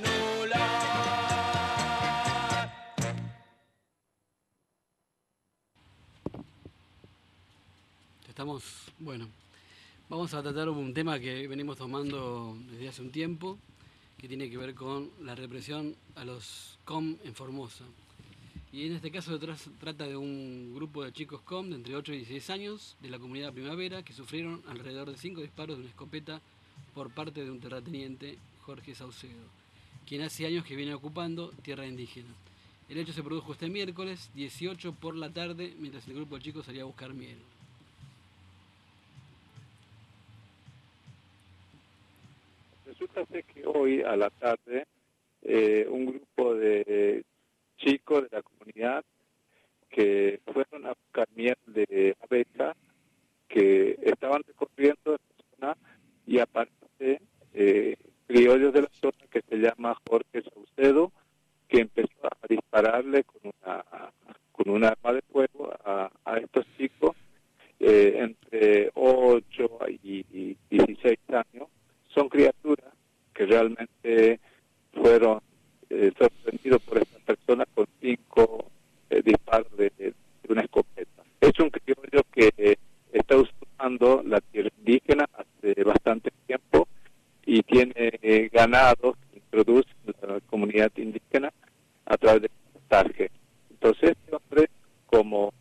anular. Estamos, bueno, vamos a tratar un tema que venimos tomando desde hace un tiempo, que tiene que ver con la represión a los C O M en Formosa. Y en este caso se tra- trata de un grupo de chicos C O M de entre ocho y dieciséis años de la comunidad Primavera que sufrieron alrededor de cinco disparos de una escopeta por parte de un terrateniente, Jorge Saucedo, quien hace años que viene ocupando tierra indígena. El hecho se produjo este miércoles dieciocho por la tarde, mientras el grupo de chicos salía a buscar miel. Resulta ser que hoy a la tarde eh, un grupo de chicos de la comunidad que fueron a buscar miel de abeja, que estaban recorriendo la zona y aparte eh, criollos de la zona que se llama Jorge Saucedo, que empezó a dispararle con una con un arma de fuego a, a estos chicos eh, entre ocho y dieciséis años. Son criaturas que realmente fueron eh, sorprendidos por esta persona con cinco eh, disparos de, de una escopeta. Es un criollo que eh, está usurpando la tierra indígena hace bastante tiempo y tiene eh, ganados que introduce en la comunidad indígena a través de pastaje. Entonces este hombre, como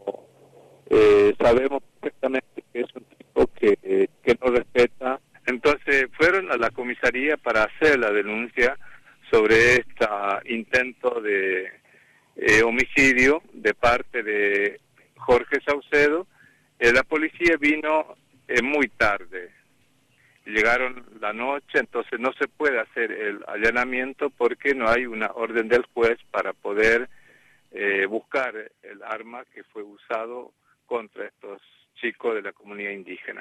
eh, sabemos perfectamente que es un tipo que, eh, que no respeta, entonces fueron a la comisaría para hacer la denuncia sobre este intento de eh, homicidio de parte de Jorge Saucedo. Eh, la policía vino eh, muy tarde, llegaron la noche, entonces no se puede hacer el allanamiento porque no hay una orden del juez para poder eh, buscar el arma que fue usado contra estos chicos de la comunidad indígena.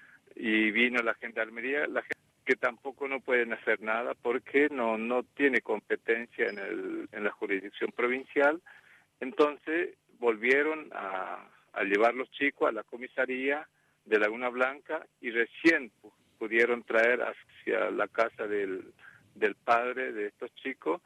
Y vino la gendarmería, la gente que tampoco no pueden hacer nada porque no no tiene competencia en, el, en la jurisdicción provincial. Entonces volvieron a, a llevar los chicos a la comisaría de Laguna Blanca y recién pudieron traer hacia la casa del, del padre de estos chicos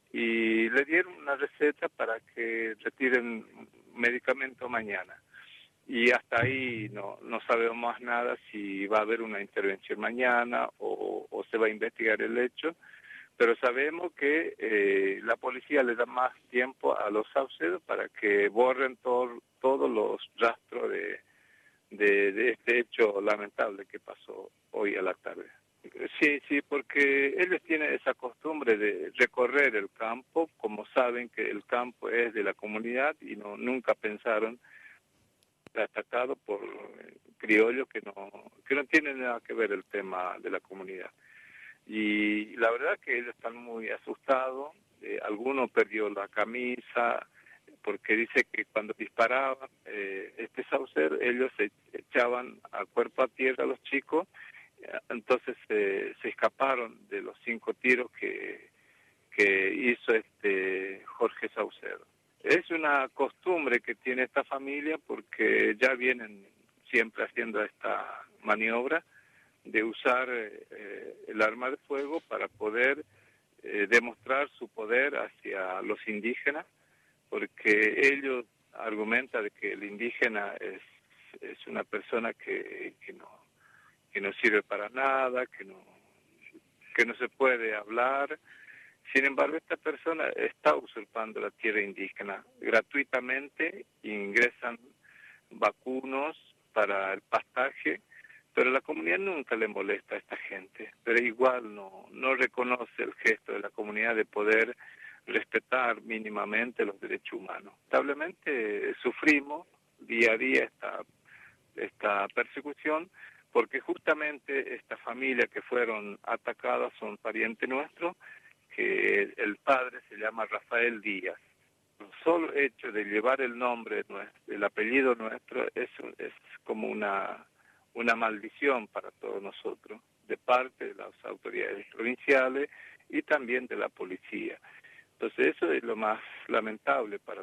y le dieron una receta para que retiren medicamento mañana. Y hasta ahí no, no sabemos más nada si va a haber una intervención mañana o, o se va a investigar el hecho, pero sabemos que eh, la policía le da más tiempo a los Saucedos para que borren todo, todos los rastros de, de, de este hecho lamentable que pasó hoy a la tarde. Sí, sí, porque ellos tienen esa costumbre de recorrer el campo, como saben que el campo es de la comunidad y no nunca pensaron atacado por criollos que no que no tienen nada que ver el tema de la comunidad. Y la verdad que ellos están muy asustados, eh, alguno perdió la camisa, porque dice que cuando disparaban eh, este Saucer, ellos se echaban a cuerpo a tierra a los chicos, entonces eh, se escaparon de los cinco tiros que, que hizo este Jorge Saucedo. Es una costumbre que tiene esta familia porque ya vienen siempre haciendo esta maniobra de usar eh, el arma de fuego para poder eh, demostrar su poder hacia los indígenas, porque ellos argumentan de que el indígena es, es una persona que, que no que no sirve para nada, que no que no se puede hablar. Sin embargo, esta persona está usurpando la tierra indígena. Gratuitamente ingresan vacunos para el pastaje, pero la comunidad nunca le molesta a esta gente. Pero igual no, no reconoce el gesto de la comunidad de poder respetar mínimamente los derechos humanos. Lamentablemente sufrimos día a día esta, esta persecución, porque justamente esta familia que fueron atacadas son parientes nuestros, que el padre se llama Rafael Díaz. El solo hecho de llevar el nombre, el apellido nuestro, es, es como una, una maldición para todos nosotros, de parte de las autoridades provinciales y también de la policía. Entonces eso es lo más lamentable. Para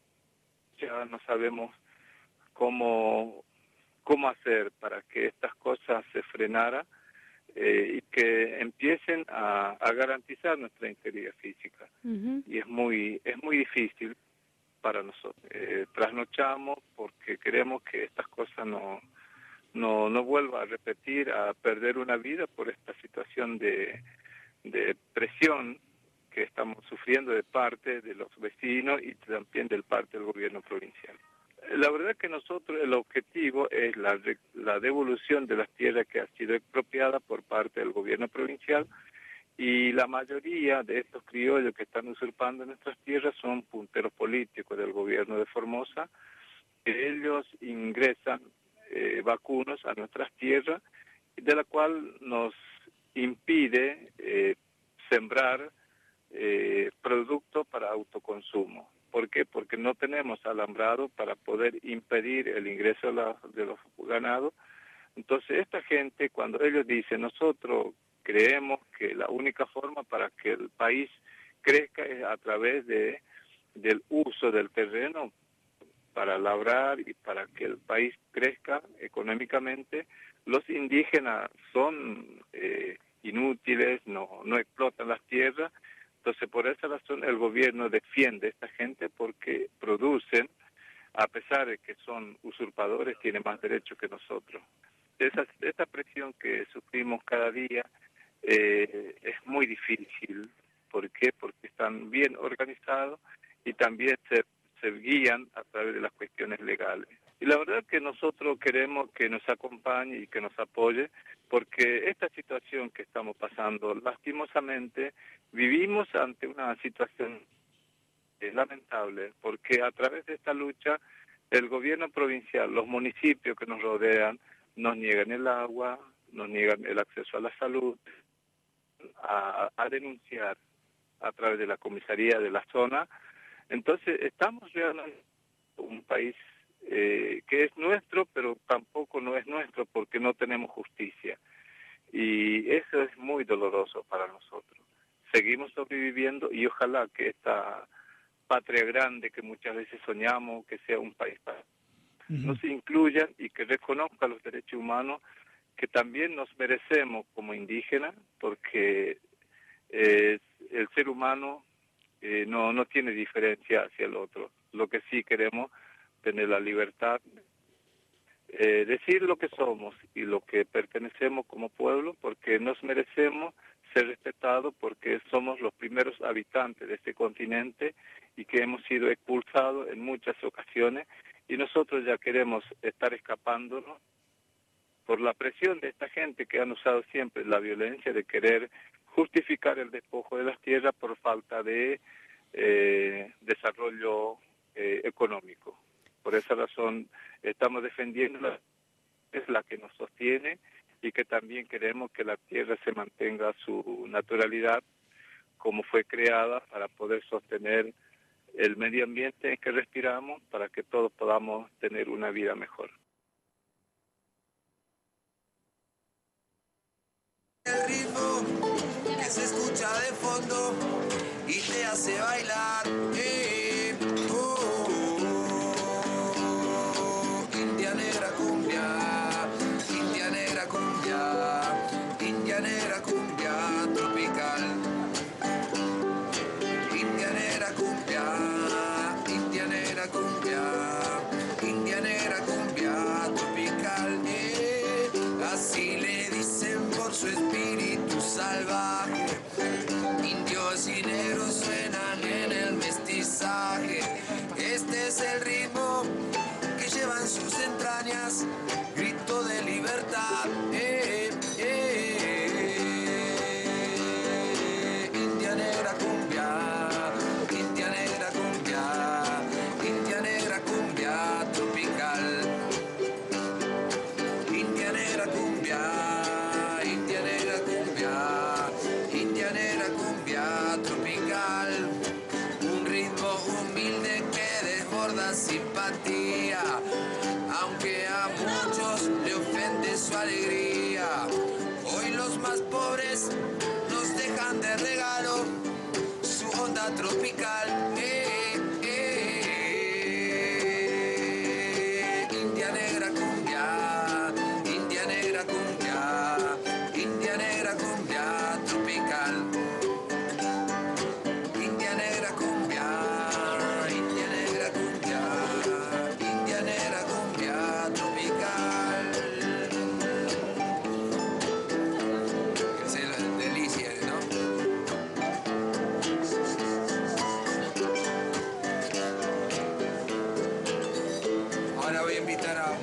ya no sabemos cómo, cómo hacer para que estas cosas se frenaran. Eh, y que empiecen a, a garantizar nuestra integridad física. Uh-huh. Y es muy es muy difícil para nosotros. Eh, trasnochamos porque queremos que estas cosas no no no vuelva a repetir, a perder una vida por esta situación de, de presión que estamos sufriendo de parte de los vecinos y también de parte del gobierno provincial. La verdad que nosotros el objetivo es la, la devolución de las tierras que ha sido expropiada por parte del gobierno provincial Y la mayoría de estos criollos que están usurpando nuestras tierras son punteros políticos del gobierno de Formosa, que ellos ingresan eh, vacunos a nuestras tierras, de la cual nos impide eh, sembrar eh, productos para autoconsumo. ¿Por qué? Porque no tenemos alambrado para poder impedir el ingreso de, la, de los ganados. Entonces esta gente, cuando ellos dicen, nosotros creemos que la única forma para que el país crezca es a través de del uso del terreno para labrar y para que el país crezca económicamente, los indígenas son eh, inútiles, no, no explotan las tierras. Entonces, por esa razón, el gobierno defiende a esta gente porque producen, a pesar de que son usurpadores, tienen más derechos que nosotros. Esa, esta presión que sufrimos cada día eh, es muy difícil. ¿Por qué? Porque están bien organizados y también se, se guían a través de las cuestiones legales. Y la verdad es que nosotros queremos que nos acompañe y que nos apoye, porque esta situación que estamos pasando, lastimosamente, vivimos ante una situación eh, lamentable, porque a través de esta lucha, el gobierno provincial, los municipios que nos rodean, nos niegan el agua, nos niegan el acceso a la salud, a, a denunciar a través de la comisaría de la zona. Entonces, estamos realmente un país eh, que es nuestro, pero tampoco no es nuestro porque no tenemos justicia. Y eso es muy doloroso para nosotros. Seguimos sobreviviendo y ojalá que esta patria grande que muchas veces soñamos, que sea un país para uh-huh. nos incluyan y que reconozca los derechos humanos que también nos merecemos como indígenas, porque eh, el ser humano eh, no, no tiene diferencia hacia el otro. Lo que sí queremos tener la libertad, eh, decir lo que somos y lo que pertenecemos como pueblo, porque nos merecemos ser respetados, porque somos los primeros habitantes de este continente y que hemos sido expulsados en muchas ocasiones, y nosotros ya queremos estar escapándonos por la presión de esta gente que han usado siempre la violencia de querer justificar el despojo de las tierras por falta de eh, desarrollo eh, económico. Por esa razón estamos defendiendo la, es la que nos sostiene, y que también queremos que la tierra se mantenga su naturalidad como fue creada para poder sostener el medio ambiente en que respiramos, para que todos podamos tener una vida mejor. El ritmo que se escucha de fondo y te hace bailar. Eh, oh, oh, oh. India negra cumbia, India negra cumbia, India negra cumbia tropical. India negra cumbia, India negra cumbia, India negra cumbia tropical. Eh, así le dicen por su espíritu salvaje. Indios y negros suenan en el mestizaje. Este es el ritmo que llevan sus entrañas, grito de libertad. Eh, eh, eh. India negra cumbia, India negra cumbia, India negra cumbia tropical. India negra cumbia, India negra cumbia, India negra cumbia tropical. Un ritmo humilde que desborda simpatía, aunque a muchos le ofende su alegría. Hoy los más pobres nos dejan de regalo su onda tropical. Eh, eh, eh. India negra cumbia, India negra cumbia, India negra cumbia tropical. India negra cumbia, India negra cumbia, India negra cumbia tropical. Que se lo delicia, ¿no? Ahora voy a invitar a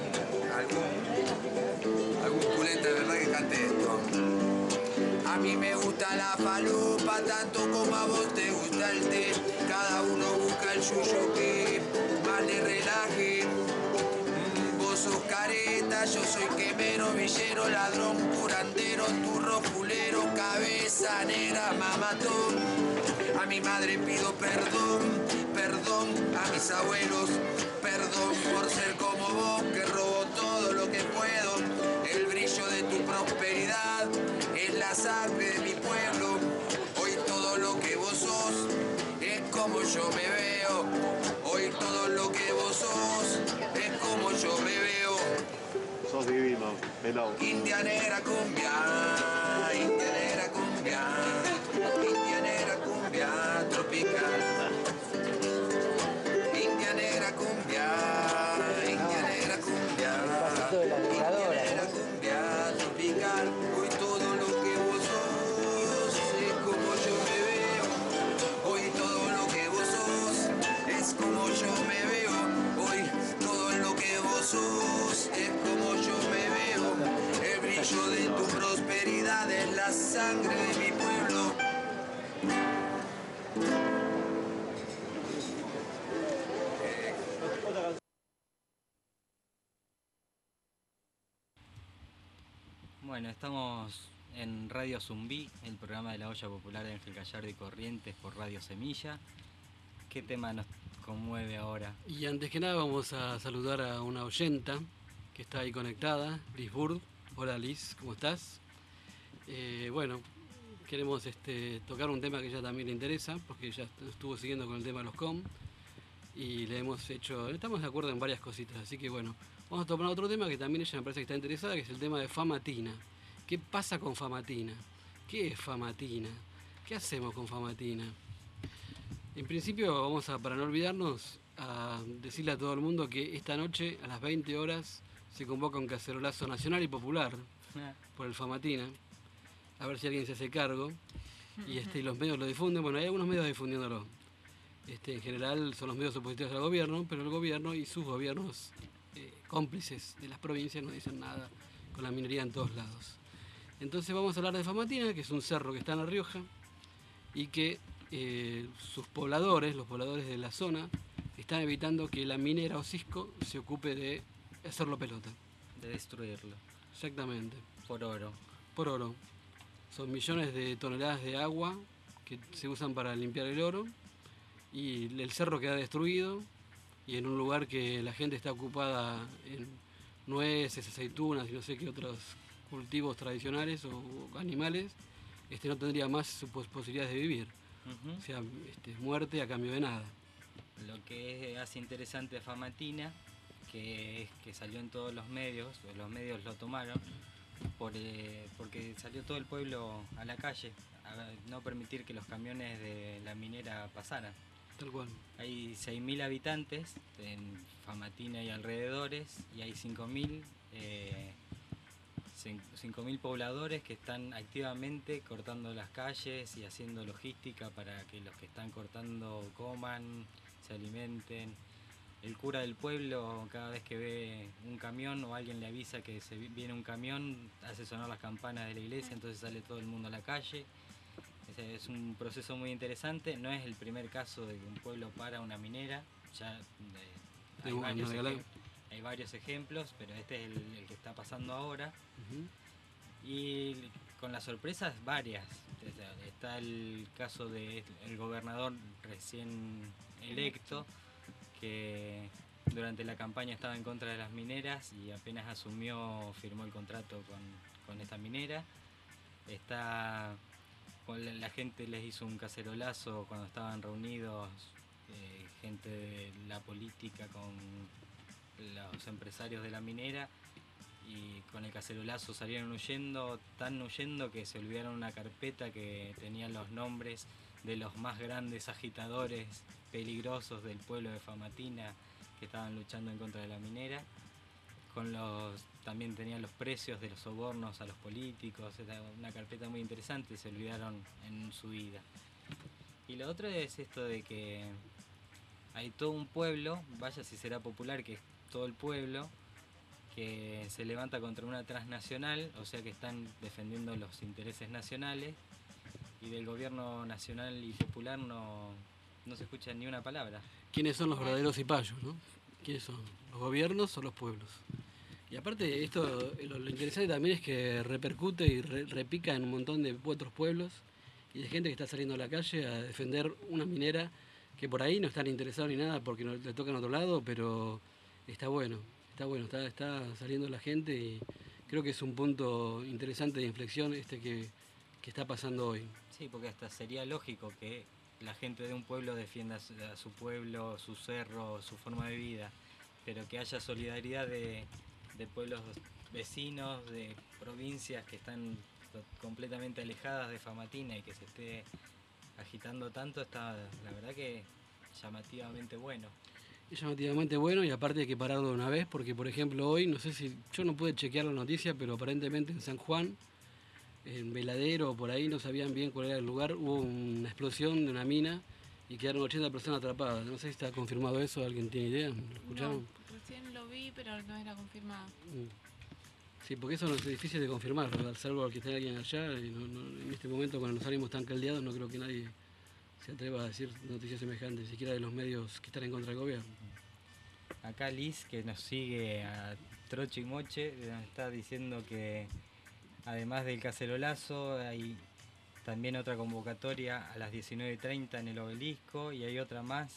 algún, algún culeta de verdad que cante esto. A mí me gusta la falopa tanto como a vos te gusta el té. Cada uno busca el suyo que más le relaje. Mm, Vos sos careta, yo soy quemero, villero, ladrón, curandero, turro, fulero, cabeza negra, mamatón. A mi madre pido perdón, perdón a mis abuelos, perdón por ser como vos que robo todo lo que puedo. El brillo de tu prosperidad es la sangre de mi pueblo. Hoy todo lo que vos sos es como yo me veo. Hoy todo lo que vos sos es como yo me veo. Sos divino, pelado. India negra cumbia, India negra cumbia, India negra cumbia tropical. India negra cumbia, India negra cumbia, India negra cumbia tropical. Hoy todo lo que vos sos es como yo me veo. Hoy todo lo que vos sos es como yo me veo. Hoy todo lo que vos sos es como yo me veo. El brillo de tu prosperidad es la sangre de mi pueblo. Bueno, estamos en Radio Zumbí, el programa de la olla popular de Ángel Gallardo y Corrientes por Radio Semilla. ¿Qué tema nos conmueve ahora? Y antes que nada vamos a saludar a una oyenta que está ahí conectada, Liz Burd. Hola Liz, ¿cómo estás? Eh, bueno, queremos este, tocar un tema que ella también le interesa, porque ella estuvo siguiendo con el tema de los com y le hemos hecho, estamos de acuerdo en varias cositas, así que bueno, vamos a tomar otro tema que también ella me parece que está interesada, que es el tema de Famatina. ¿Qué pasa con Famatina? ¿Qué es Famatina? ¿Qué hacemos con Famatina? En principio vamos a, para no olvidarnos, a decirle a todo el mundo que esta noche a las veinte horas se convoca un cacerolazo nacional y popular por el Famatina, a ver si alguien se hace cargo y este, y los medios lo difunden. Bueno, hay algunos medios difundiéndolo. Este, en general son los medios opositores al gobierno, pero el gobierno y sus gobiernos eh, cómplices de las provincias no dicen nada con la minería en todos lados. Entonces vamos a hablar de Famatina, que es un cerro que está en La Rioja y que eh, sus pobladores, los pobladores de la zona, están evitando que la minera o Cisco se ocupe de hacerlo pelota. De destruirlo. Exactamente. Por oro. Por oro. Son millones de toneladas de agua que se usan para limpiar el oro y el cerro queda destruido y en un lugar que la gente está ocupada en nueces, aceitunas y no sé qué otros cultivos tradicionales o animales, este, no tendría más sus posibilidades de vivir. Uh-huh. O sea, este, muerte a cambio de nada. Lo que hace interesante a Famatina, que es que salió en todos los medios, los medios lo tomaron, por, eh, porque salió todo el pueblo a la calle, a no permitir que los camiones de la minera pasaran. Tal cual. Hay seis mil habitantes en Famatina y alrededores, y hay cinco mil eh, pobladores que están activamente cortando las calles y haciendo logística para que los que están cortando coman, se alimenten. El cura del pueblo, cada vez que ve un camión o alguien le avisa que se viene un camión, hace sonar las campanas de la iglesia, entonces sale todo el mundo a la calle. Es un proceso muy interesante, no es el primer caso de que un pueblo para una minera, ya de, hay, varios ejemplos, hay varios ejemplos, pero este es el, el que está pasando ahora. Uh-huh. Y con las sorpresas varias. Está el caso del gobernador recién electo, que durante la campaña estaba en contra de las mineras y apenas asumió firmó el contrato con, con esta minera. Está, la gente les hizo un cacerolazo cuando estaban reunidos, eh, gente de la política con los empresarios de la minera, y con el cacerolazo salieron huyendo, tan huyendo que se olvidaron una carpeta que tenía los nombres de los más grandes agitadores peligrosos del pueblo de Famatina que estaban luchando en contra de la minera. Con los, también tenían los precios de los sobornos a los políticos, era una carpeta muy interesante, se olvidaron en su vida. Y lo otro es esto de que hay todo un pueblo, vaya si será popular, que es todo el pueblo, que se levanta contra una transnacional, o sea que están defendiendo los intereses nacionales, y del gobierno nacional y popular no, no se escucha ni una palabra. ¿Quiénes son los verdaderos cipayos, no? ¿Quiénes son? ¿Los gobiernos o los pueblos? Y aparte, esto, lo, lo interesante también es que repercute y re, repica en un montón de otros pueblos y de gente que está saliendo a la calle a defender una minera que por ahí no están interesados ni nada porque no, le tocan a otro lado, pero está bueno, está bueno, está, está saliendo la gente y creo que es un punto interesante de inflexión este que, que está pasando hoy. Sí, porque hasta sería lógico que la gente de un pueblo defienda a su, a su pueblo, su cerro, su forma de vida, pero que haya solidaridad de, de pueblos vecinos, de provincias que están completamente alejadas de Famatina y que se esté agitando tanto, está la verdad que llamativamente bueno. Es llamativamente bueno y aparte hay que pararlo de una vez porque, por ejemplo, hoy, no sé si, yo no pude chequear la noticia, pero aparentemente en San Juan, en Veladero o por ahí, no sabían bien cuál era el lugar, hubo una explosión de una mina y quedaron ochenta personas atrapadas. No sé si está confirmado eso, ¿alguien tiene idea? ¿Lo escucharon? No, recién lo vi, pero no era confirmado. Sí, porque eso no es difícil de confirmar, salvo que esté alguien allá. Y no, no, en este momento, cuando nos ánimos tan caldeados, no creo que nadie se atreva a decir noticias semejantes, ni siquiera de los medios que están en contra del gobierno. Acá Liz, que nos sigue a troche y moche, nos está diciendo que además del cacerolazo hay también otra convocatoria a las diecinueve treinta en el Obelisco y hay otra más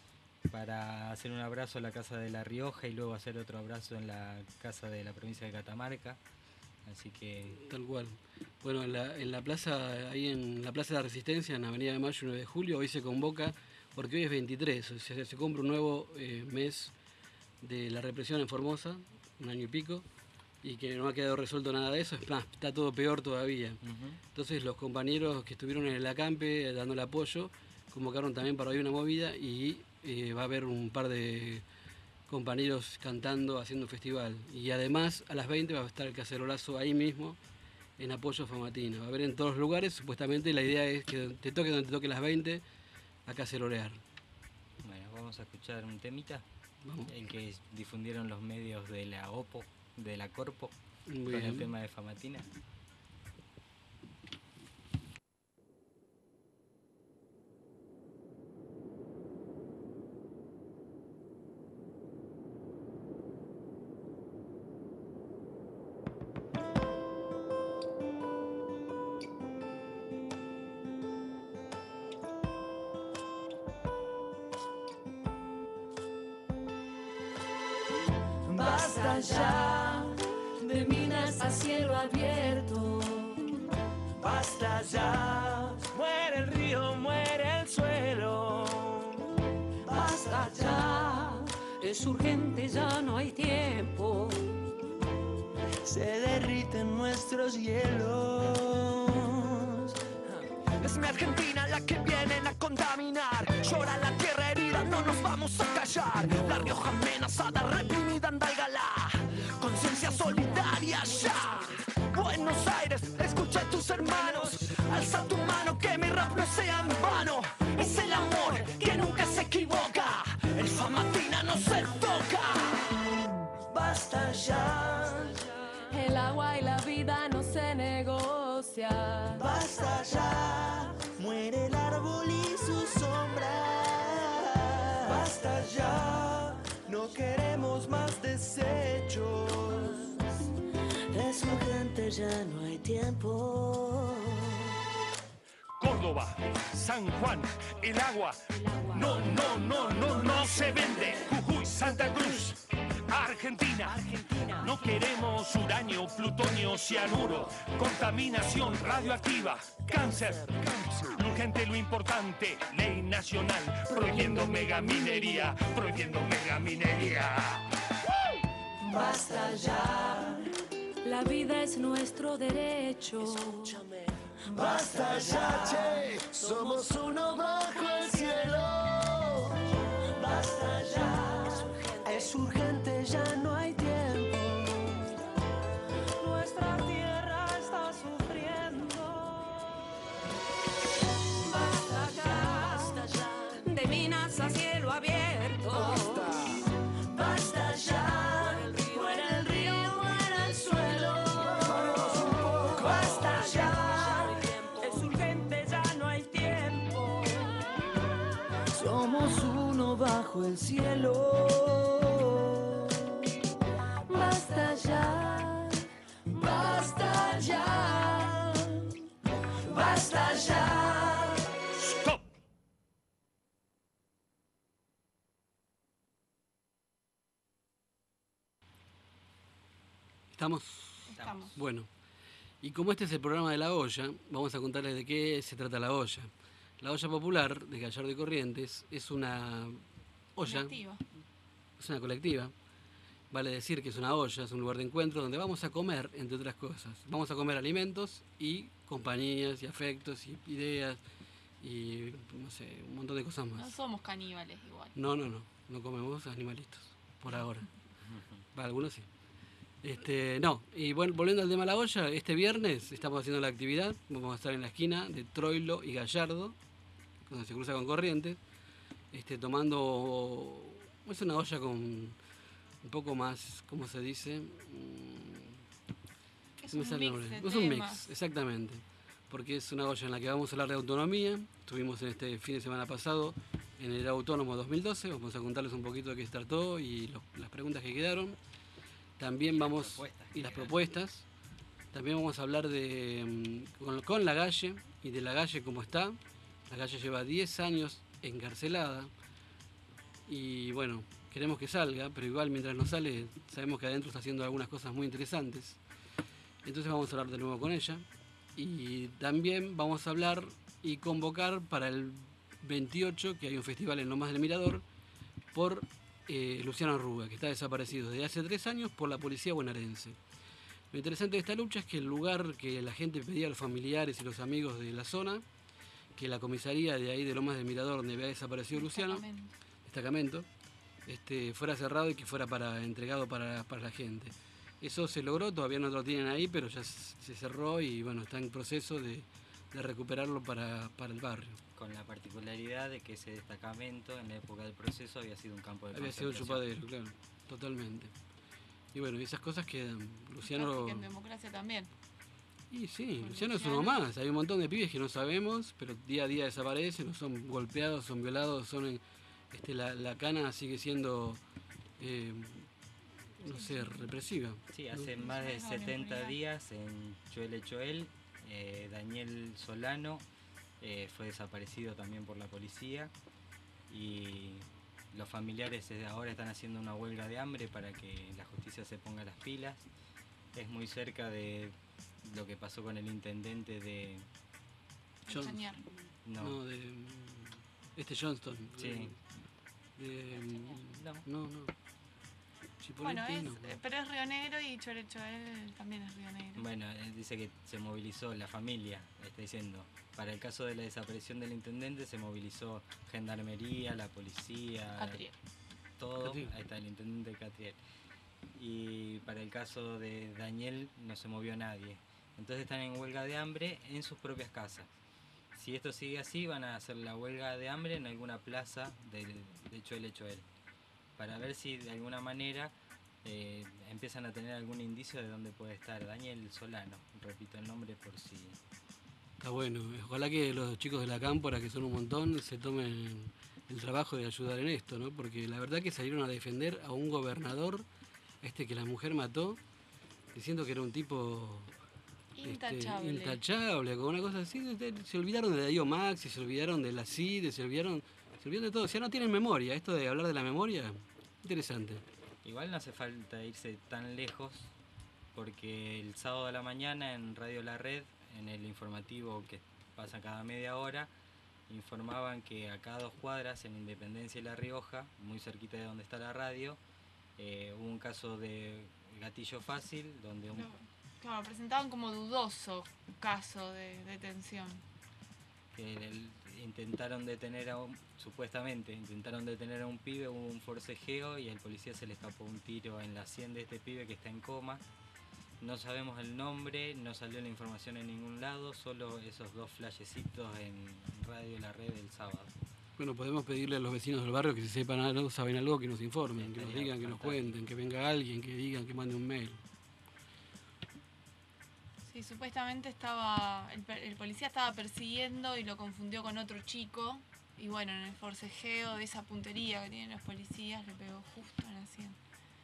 para hacer un abrazo a la Casa de La Rioja y luego hacer otro abrazo en la Casa de la Provincia de Catamarca. Así que... Tal cual. Bueno, en la, en la plaza, ahí en la Plaza de la Resistencia, en Avenida de Mayo nueve de julio, hoy se convoca, porque hoy es veintitrés, o sea, se cumple un nuevo eh, mes de la represión en Formosa, un año y pico, y que no ha quedado resuelto nada de eso, es más, está todo peor todavía. Uh-huh. Entonces los compañeros que estuvieron en el acampe dándole apoyo, convocaron también para hoy una movida y eh, va a haber un par de compañeros cantando, haciendo un festival. Y además a las veinte va a estar el cacerolazo ahí mismo, en apoyo a Famatina. Va a haber en todos los lugares, supuestamente la idea es que te toque donde te toque las veinte, a cacerolear. Bueno, vamos a escuchar un temita, vamos. El que difundieron los medios de la OPO, de la Corpo, Muy con bien. el tema de Famatina. Basta ya de minas a cielo abierto. Basta ya, muere el río, muere el suelo. Basta ya, es urgente, ya no hay tiempo. Se derriten nuestros hielos. Es mi Argentina la que vienen a contaminar. Llora la tierra herida, no nos vamos a callar. La Rioja amenazada, reprimida, andálgala. Conciencia solidaria ya. Buenos Aires, escucha a tus hermanos. Alza tu mano, que mi rap no sea en vano. Es el amor que nunca se equivoca. El Famatina no se toca. Basta ya. El agua y la vida no se negocia. Basta ya, muere el árbol y su sombra. Basta ya, no queremos más desechos. Es urgente, ya no hay tiempo. Córdoba, San Juan, el agua, no, no, no, no, no se vende. Jujuy, Santa Cruz, Argentina, no queremos uranio, plutonio, cianuro, contaminación radioactiva, cáncer, urgente lo importante, ley nacional, prohibiendo megaminería, prohibiendo megaminería. Basta ya, La vida es nuestro derecho. escúchame. Basta ya, che, somos uno bajo el cielo. Basta ya, es urgente, ya no hay tiempo. Nuestra tierra está sufriendo. Basta ya, basta ya, De minas a cielo abierto. basta ya, muere el río, muere el suelo. Basta ya, es urgente, ya el cielo. Basta ya, basta ya, basta ya. ¡Stop! ¿Estamos? Estamos. Bueno, y como este es el programa de La Olla, vamos a contarles de qué se trata La Olla. La Olla Popular de Gallardo y Corrientes es una olla, Colectiva. es una colectiva. Vale decir que es una olla, es un lugar de encuentro donde vamos a comer, entre otras cosas. Vamos a comer alimentos y compañías y afectos y ideas y, no sé, un montón de cosas más. No somos caníbales igual. No, no, no, no comemos animalitos, por ahora. Para algunos sí. Este, no, y bueno, volviendo al tema de La Olla, este viernes estamos haciendo la actividad, vamos a estar en la esquina de Troilo y Gallardo, donde se cruza con Corrientes, este, tomando, es una olla con un poco más, ¿cómo se dice? Es Se me un sale el mix nombre. de Es un temas. mix, exactamente, porque es una olla en la que vamos a hablar de autonomía. Estuvimos en este fin de semana pasado en el Autónomo dos mil doce, vamos a contarles un poquito de qué se trató y los- las preguntas que quedaron. También vamos, propuestas y las propuestas, también vamos a hablar de mm, con, con la Galle y de la Galle cómo está. La Galle lleva diez años encarcelada y bueno, queremos que salga, pero igual mientras no sale sabemos que adentro está haciendo algunas cosas muy interesantes. Entonces vamos a hablar de nuevo con ella y también vamos a hablar y convocar para el veintiocho, que hay un festival en Lomas del Mirador, por eh, Luciano Arruga, que está desaparecido desde hace tres años por la policía bonaerense. Lo interesante de esta lucha es que el lugar que la gente pedía a los familiares y los amigos de la zona, que la comisaría de ahí de Lomas del Mirador, donde había desaparecido Luciano, Destacamento. destacamento, este, fuera cerrado y que fuera para, entregado para, para la gente. Eso se logró, todavía no lo tienen ahí, pero ya se cerró y bueno, está en proceso de, de recuperarlo para, para el barrio. Con la particularidad de que ese destacamento en la época del proceso había sido un campo de Había sido un concentración. chupadero, claro, totalmente. Y bueno, esas cosas quedan. Casi Luciano. que en democracia también. Y sí, Con Luciano es uno Luciano. más. Hay un montón de pibes que no sabemos, pero día a día desaparecen, o son golpeados, son violados, son. en- Este, la, la cana sigue siendo. eh, no sé, represiva. Sí, hace No- más de Es una setenta impunidad. días en Choel Choel, eh, Daniel Solano eh, fue desaparecido también por la policía y los familiares eh, ahora están haciendo una huelga de hambre para que la justicia se ponga las pilas. Es muy cerca de lo que pasó con el intendente de... Jones. Cañar. No, No, de. Este Johnston. Sí. De, de- No. no, no. Bueno, es, Chipoliti, no. eh, pero es Río Negro y Chorechoel también es Río Negro. Bueno, él dice que se movilizó la familia, está diciendo. Para el caso de la desaparición del intendente se movilizó Gendarmería, la policía, Catriel. todo. Catriel. Ahí está el intendente Catriel. Y para el caso de Daniel no se movió nadie. Entonces están en huelga de hambre en sus propias casas. Si esto sigue así, van a hacer la huelga de hambre en alguna plaza del, de Choel Choel, para ver si de alguna manera eh, empiezan a tener algún indicio de dónde puede estar Daniel Solano. Repito el nombre por si... Está bueno. Ojalá que los chicos de la cámpora, que son un montón, se tomen el trabajo de ayudar en esto, ¿no? Porque la verdad que salieron a defender a un gobernador, este que la mujer mató, diciendo que era un tipo este, Intachable. intachable, con una cosa así. Se olvidaron de Darío Maxi, se olvidaron de la CIDE, se olvidaron, se olvidaron de todo. O sea, no tienen memoria. Esto de hablar de la memoria, interesante. Igual no hace falta irse tan lejos, porque el sábado a la mañana en Radio La Red, en el informativo que pasa cada media hora, informaban que a cada dos cuadras en Independencia y La Rioja, muy cerquita de donde está la radio, eh, hubo un caso de gatillo fácil, donde un, Claro, presentaban como dudoso caso de detención. que el- intentaron detener a un, supuestamente, intentaron detener a un pibe, hubo un forcejeo y al policía se le escapó un tiro en la sien de este pibe que está en coma. No sabemos el nombre, no salió la información en ningún lado, solo esos dos flashecitos en Radio La Red el sábado. Bueno, podemos pedirle a los vecinos del barrio que si sepan algo, saben algo, que nos informen, que nos Estaría digan, que nos fantástico. cuenten, que venga alguien, que digan, que mande un mail. Sí, supuestamente estaba el, per- el policía estaba persiguiendo y lo confundió con otro chico y bueno, en el forcejeo de esa puntería que tienen los policías, le pegó justo en la sien.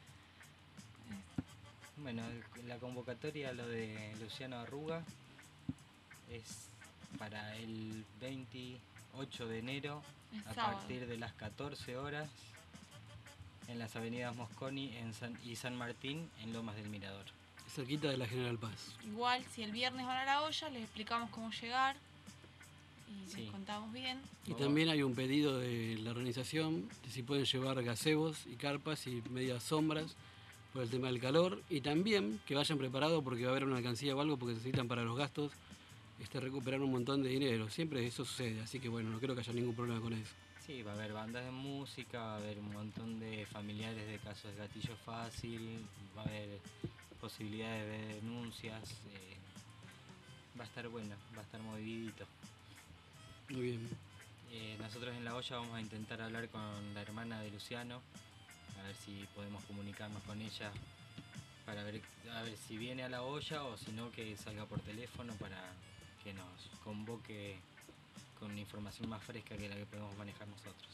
Bueno, el- la convocatoria, lo de Luciano Arruga, es para el veintiocho de enero El a sábado. partir de las catorce horas en las avenidas Mosconi en San- y San Martín en Lomas del Mirador. Cerquita de la General Paz. Igual, si el viernes van a la olla, les explicamos cómo llegar y Sí. les contamos bien. Y también hay un pedido de la organización de si pueden llevar gazebos y carpas y medias sombras por el tema del calor, y también que vayan preparados porque va a haber una alcancía o algo porque necesitan para los gastos este, recuperar un montón de dinero. Siempre eso sucede, así que bueno, no creo que haya ningún problema con eso. Sí, va a haber bandas de música, va a haber un montón de familiares de casos de gatillo fácil, va a haber posibilidades de denuncias, eh, va a estar bueno, va a estar movidito. Muy bien. Eh, nosotros en la olla vamos a intentar hablar con la hermana de Luciano, a ver si podemos comunicarnos con ella para ver, a ver si viene a la olla o si no que salga por teléfono para que nos convoque con una información más fresca que la que podemos manejar nosotros.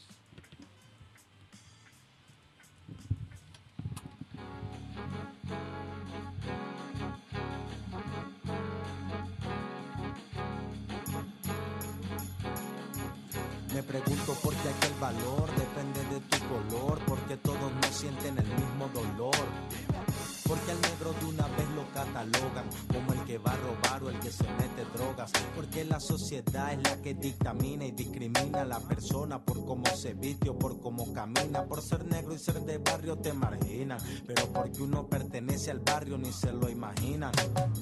Me pregunto por qué aquel valor depende de tu color, porque todos no sienten el mismo dolor. Porque al negro de una vez lo catalogan como el que va a robar o el que se mete drogas. Porque la sociedad es la que dictamina y discrimina a la persona por cómo se viste o por cómo camina. Por ser negro y ser de barrio te marginan, pero porque uno pertenece al barrio ni se lo imaginan.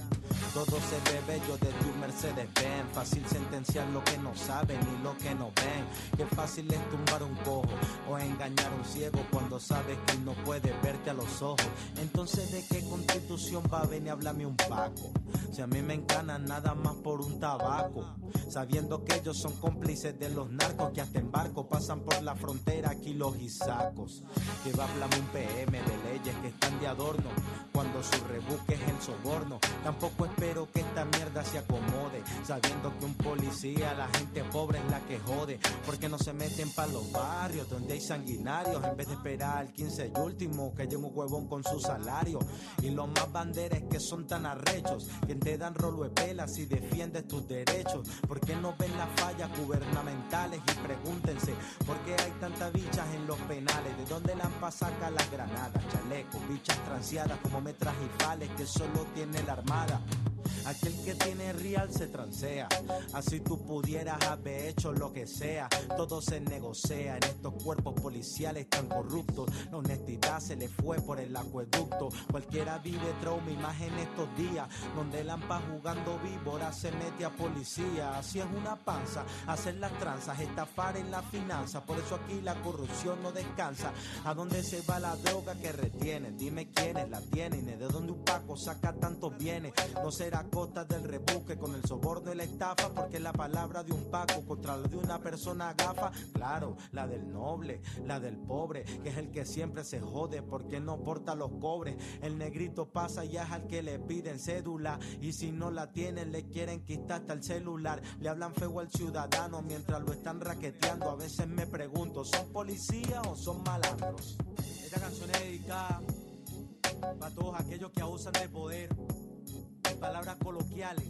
Todo se ve bello desde un Mercedes Benz. Fácil sentenciar lo que no saben y lo que no ven. Qué fácil es tumbar un cojo o engañar a un ciego cuando sabes que él no puede verte a los ojos. Entonces, ¿de qué constitución va a venir a hablarme un Paco? Si a mí me encanan nada más por un tabaco, sabiendo que ellos son cómplices de los narcos que hasta en barco pasan por la frontera kilos y sacos. Que va a hablarme un P M de leyes que están de adorno cuando su rebusque es el soborno. Tampoco espero que esta mierda se acomode, sabiendo que un policía, la gente pobre es la que jode. Porque no se meten pa' los barrios donde hay sanguinarios, en vez de esperar al quince y último que llegue un huevón con su salario. Y los más banderas que son tan arrechos, que te dan rolo de pelas y defiendes tus derechos. ¿Por qué no ven las fallas gubernamentales? Y pregúntense, ¿por qué hay tantas bichas en los penales? ¿De dónde Lampa saca las granadas? Chalecos, bichas transeadas como metragifales que solo tiene la armada. Aquel que tiene real se transea. Así tú pudieras haber hecho lo que sea. Todo se negocia en estos cuerpos policiales tan corruptos. La honestidad se le fue por el acueducto. Cualquiera vive trauma más en estos días, donde Lampa jugando víbora se mete a policía. Así es una panza, hacer las tranzas, estafar en la finanza. Por eso aquí la corrupción no descansa. ¿A dónde se va la droga que retienen? Dime quiénes la tienen y de dónde un Paco saca tantos bienes. No será costa del rebusque con el soborno y la estafa, porque la palabra de un Paco contra la de una persona gafa. Claro, la del noble, la del pobre, que es el que siempre se jode porque no porta los cobres. El negrito pasa y es al que le piden cédula, y si no la tienen le quieren quitar hasta el celular. Le hablan feo al ciudadano mientras lo están raqueteando. A veces me pregunto, ¿son policías o son malandros? Esta canción es dedicada para todos aquellos que abusan de poder. En palabras coloquiales,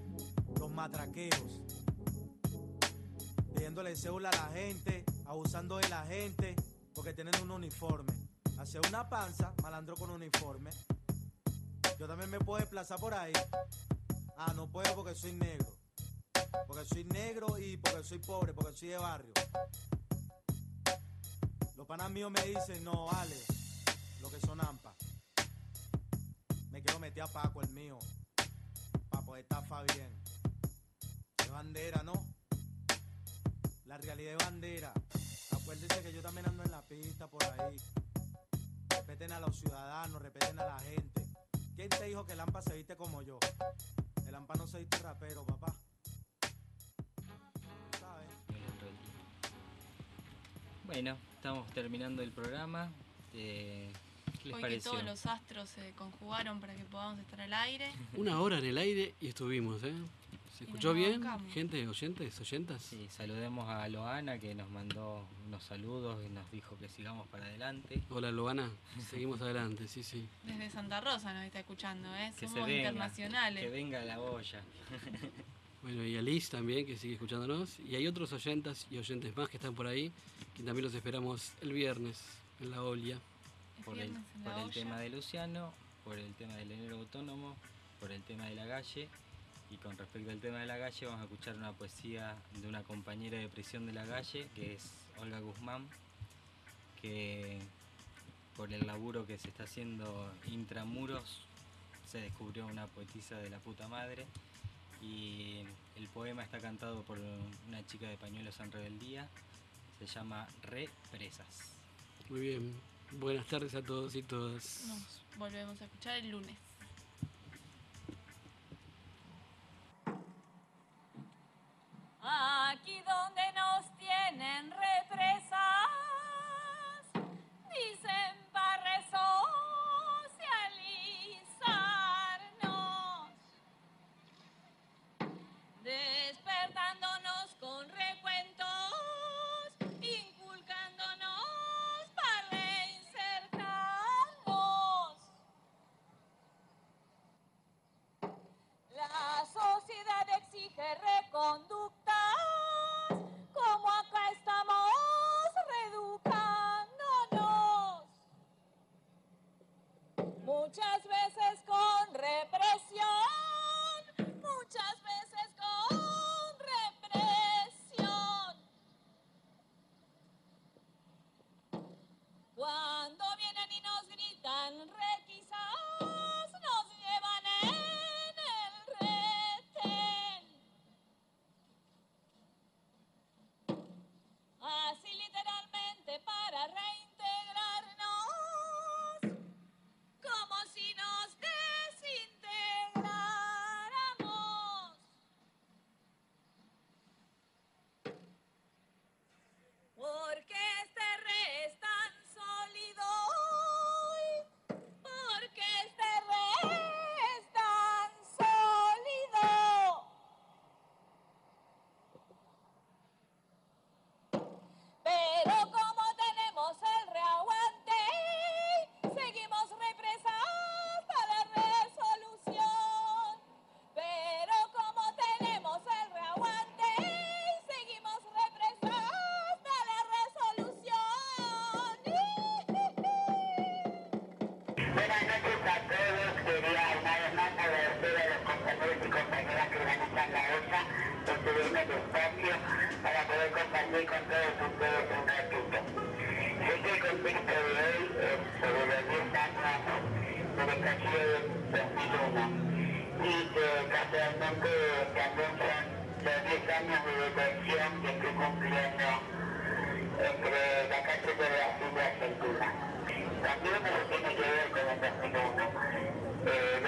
los matraqueros, pidiéndole cédula a la gente, abusando de la gente, porque tienen un uniforme. Hace una panza, malandro con uniforme. Yo también me puedo desplazar por ahí. Ah, no puedo porque soy negro. Porque soy negro y porque soy pobre, porque soy de barrio. Los panas míos me dicen, no vale, lo que son ampa. Me quiero meter a Paco, el mío, para poder estafar bien. De bandera, ¿no? La realidad es bandera. Acuérdense que yo también ando en la pista por ahí. Respeten a los ciudadanos, respeten a la gente. ¿Quién te dijo que el Lampa se viste como yo? El Lampa no se viste rapero, papá. ¿Sabes? Bueno, estamos terminando el programa. Eh, ¿Qué les Hoy pareció? que todos los astros se conjugaron para que podamos estar al aire. Una hora en el aire y estuvimos, ¿eh? ¿Se Y escuchó nos bien? bancamos. Gente, oyentes, oyentas. Sí, saludemos a Loana que nos mandó unos saludos y nos dijo que sigamos para adelante. Hola, Loana. Seguimos adelante, sí, sí. Desde Santa Rosa nos está escuchando, ¿eh? Que se Somos venga, internacionales. que venga la olla. Bueno, y a Liz también, que sigue escuchándonos. Y hay otros oyentas y oyentes más que están por ahí, que también los esperamos el viernes en la Olia. Por el, viernes en la por el olla. tema de Luciano, por el tema del enero autónomo, por el tema de la Galle. Y con respecto al tema de la Galle, vamos a escuchar una poesía de una compañera de prisión de la Galle, que es Olga Guzmán, que por el laburo que se está haciendo intramuros, se descubrió una poetisa de la puta madre. Y el poema está cantado por una chica de pañuelos en rebeldía, se llama Represas. Muy bien. Buenas tardes a todos y todas. Nos volvemos a escuchar el lunes. Aquí donde nos tienen represas, dicen para socializarnos, despertándonos con recuentos, inculcándonos para reinsertarnos. La sociedad exige reconductas, como acá estamos reeducándonos. Muchas veces con represión, muchas veces con represión. Cuando vienen y nos gritan requisas, nos llevan en el retén. Así literalmente para reintegrarnos, como si nos desintegráramos. Porque este re es tan sólido, porque este re es tan sólido. Pero como tenemos el reaguante, seguimos represas hasta la resolución. Pero como tenemos el reaguante, seguimos represas hasta la resolución. Buenas noches a todos. Quería una vez más agradecer a los compañeros y compañeras que organizan la olla por subirme el espacio para poder compartir con todos ustedes un ratito. Sé que el contexto de hoy es sobre los diez años del estallido del dos mil uno y que casualmente también son los diez años de detención que estoy cumpliendo entre la cárcel de Brasil y Argentina. También eso tiene que ver con el dos mil uno. Eh,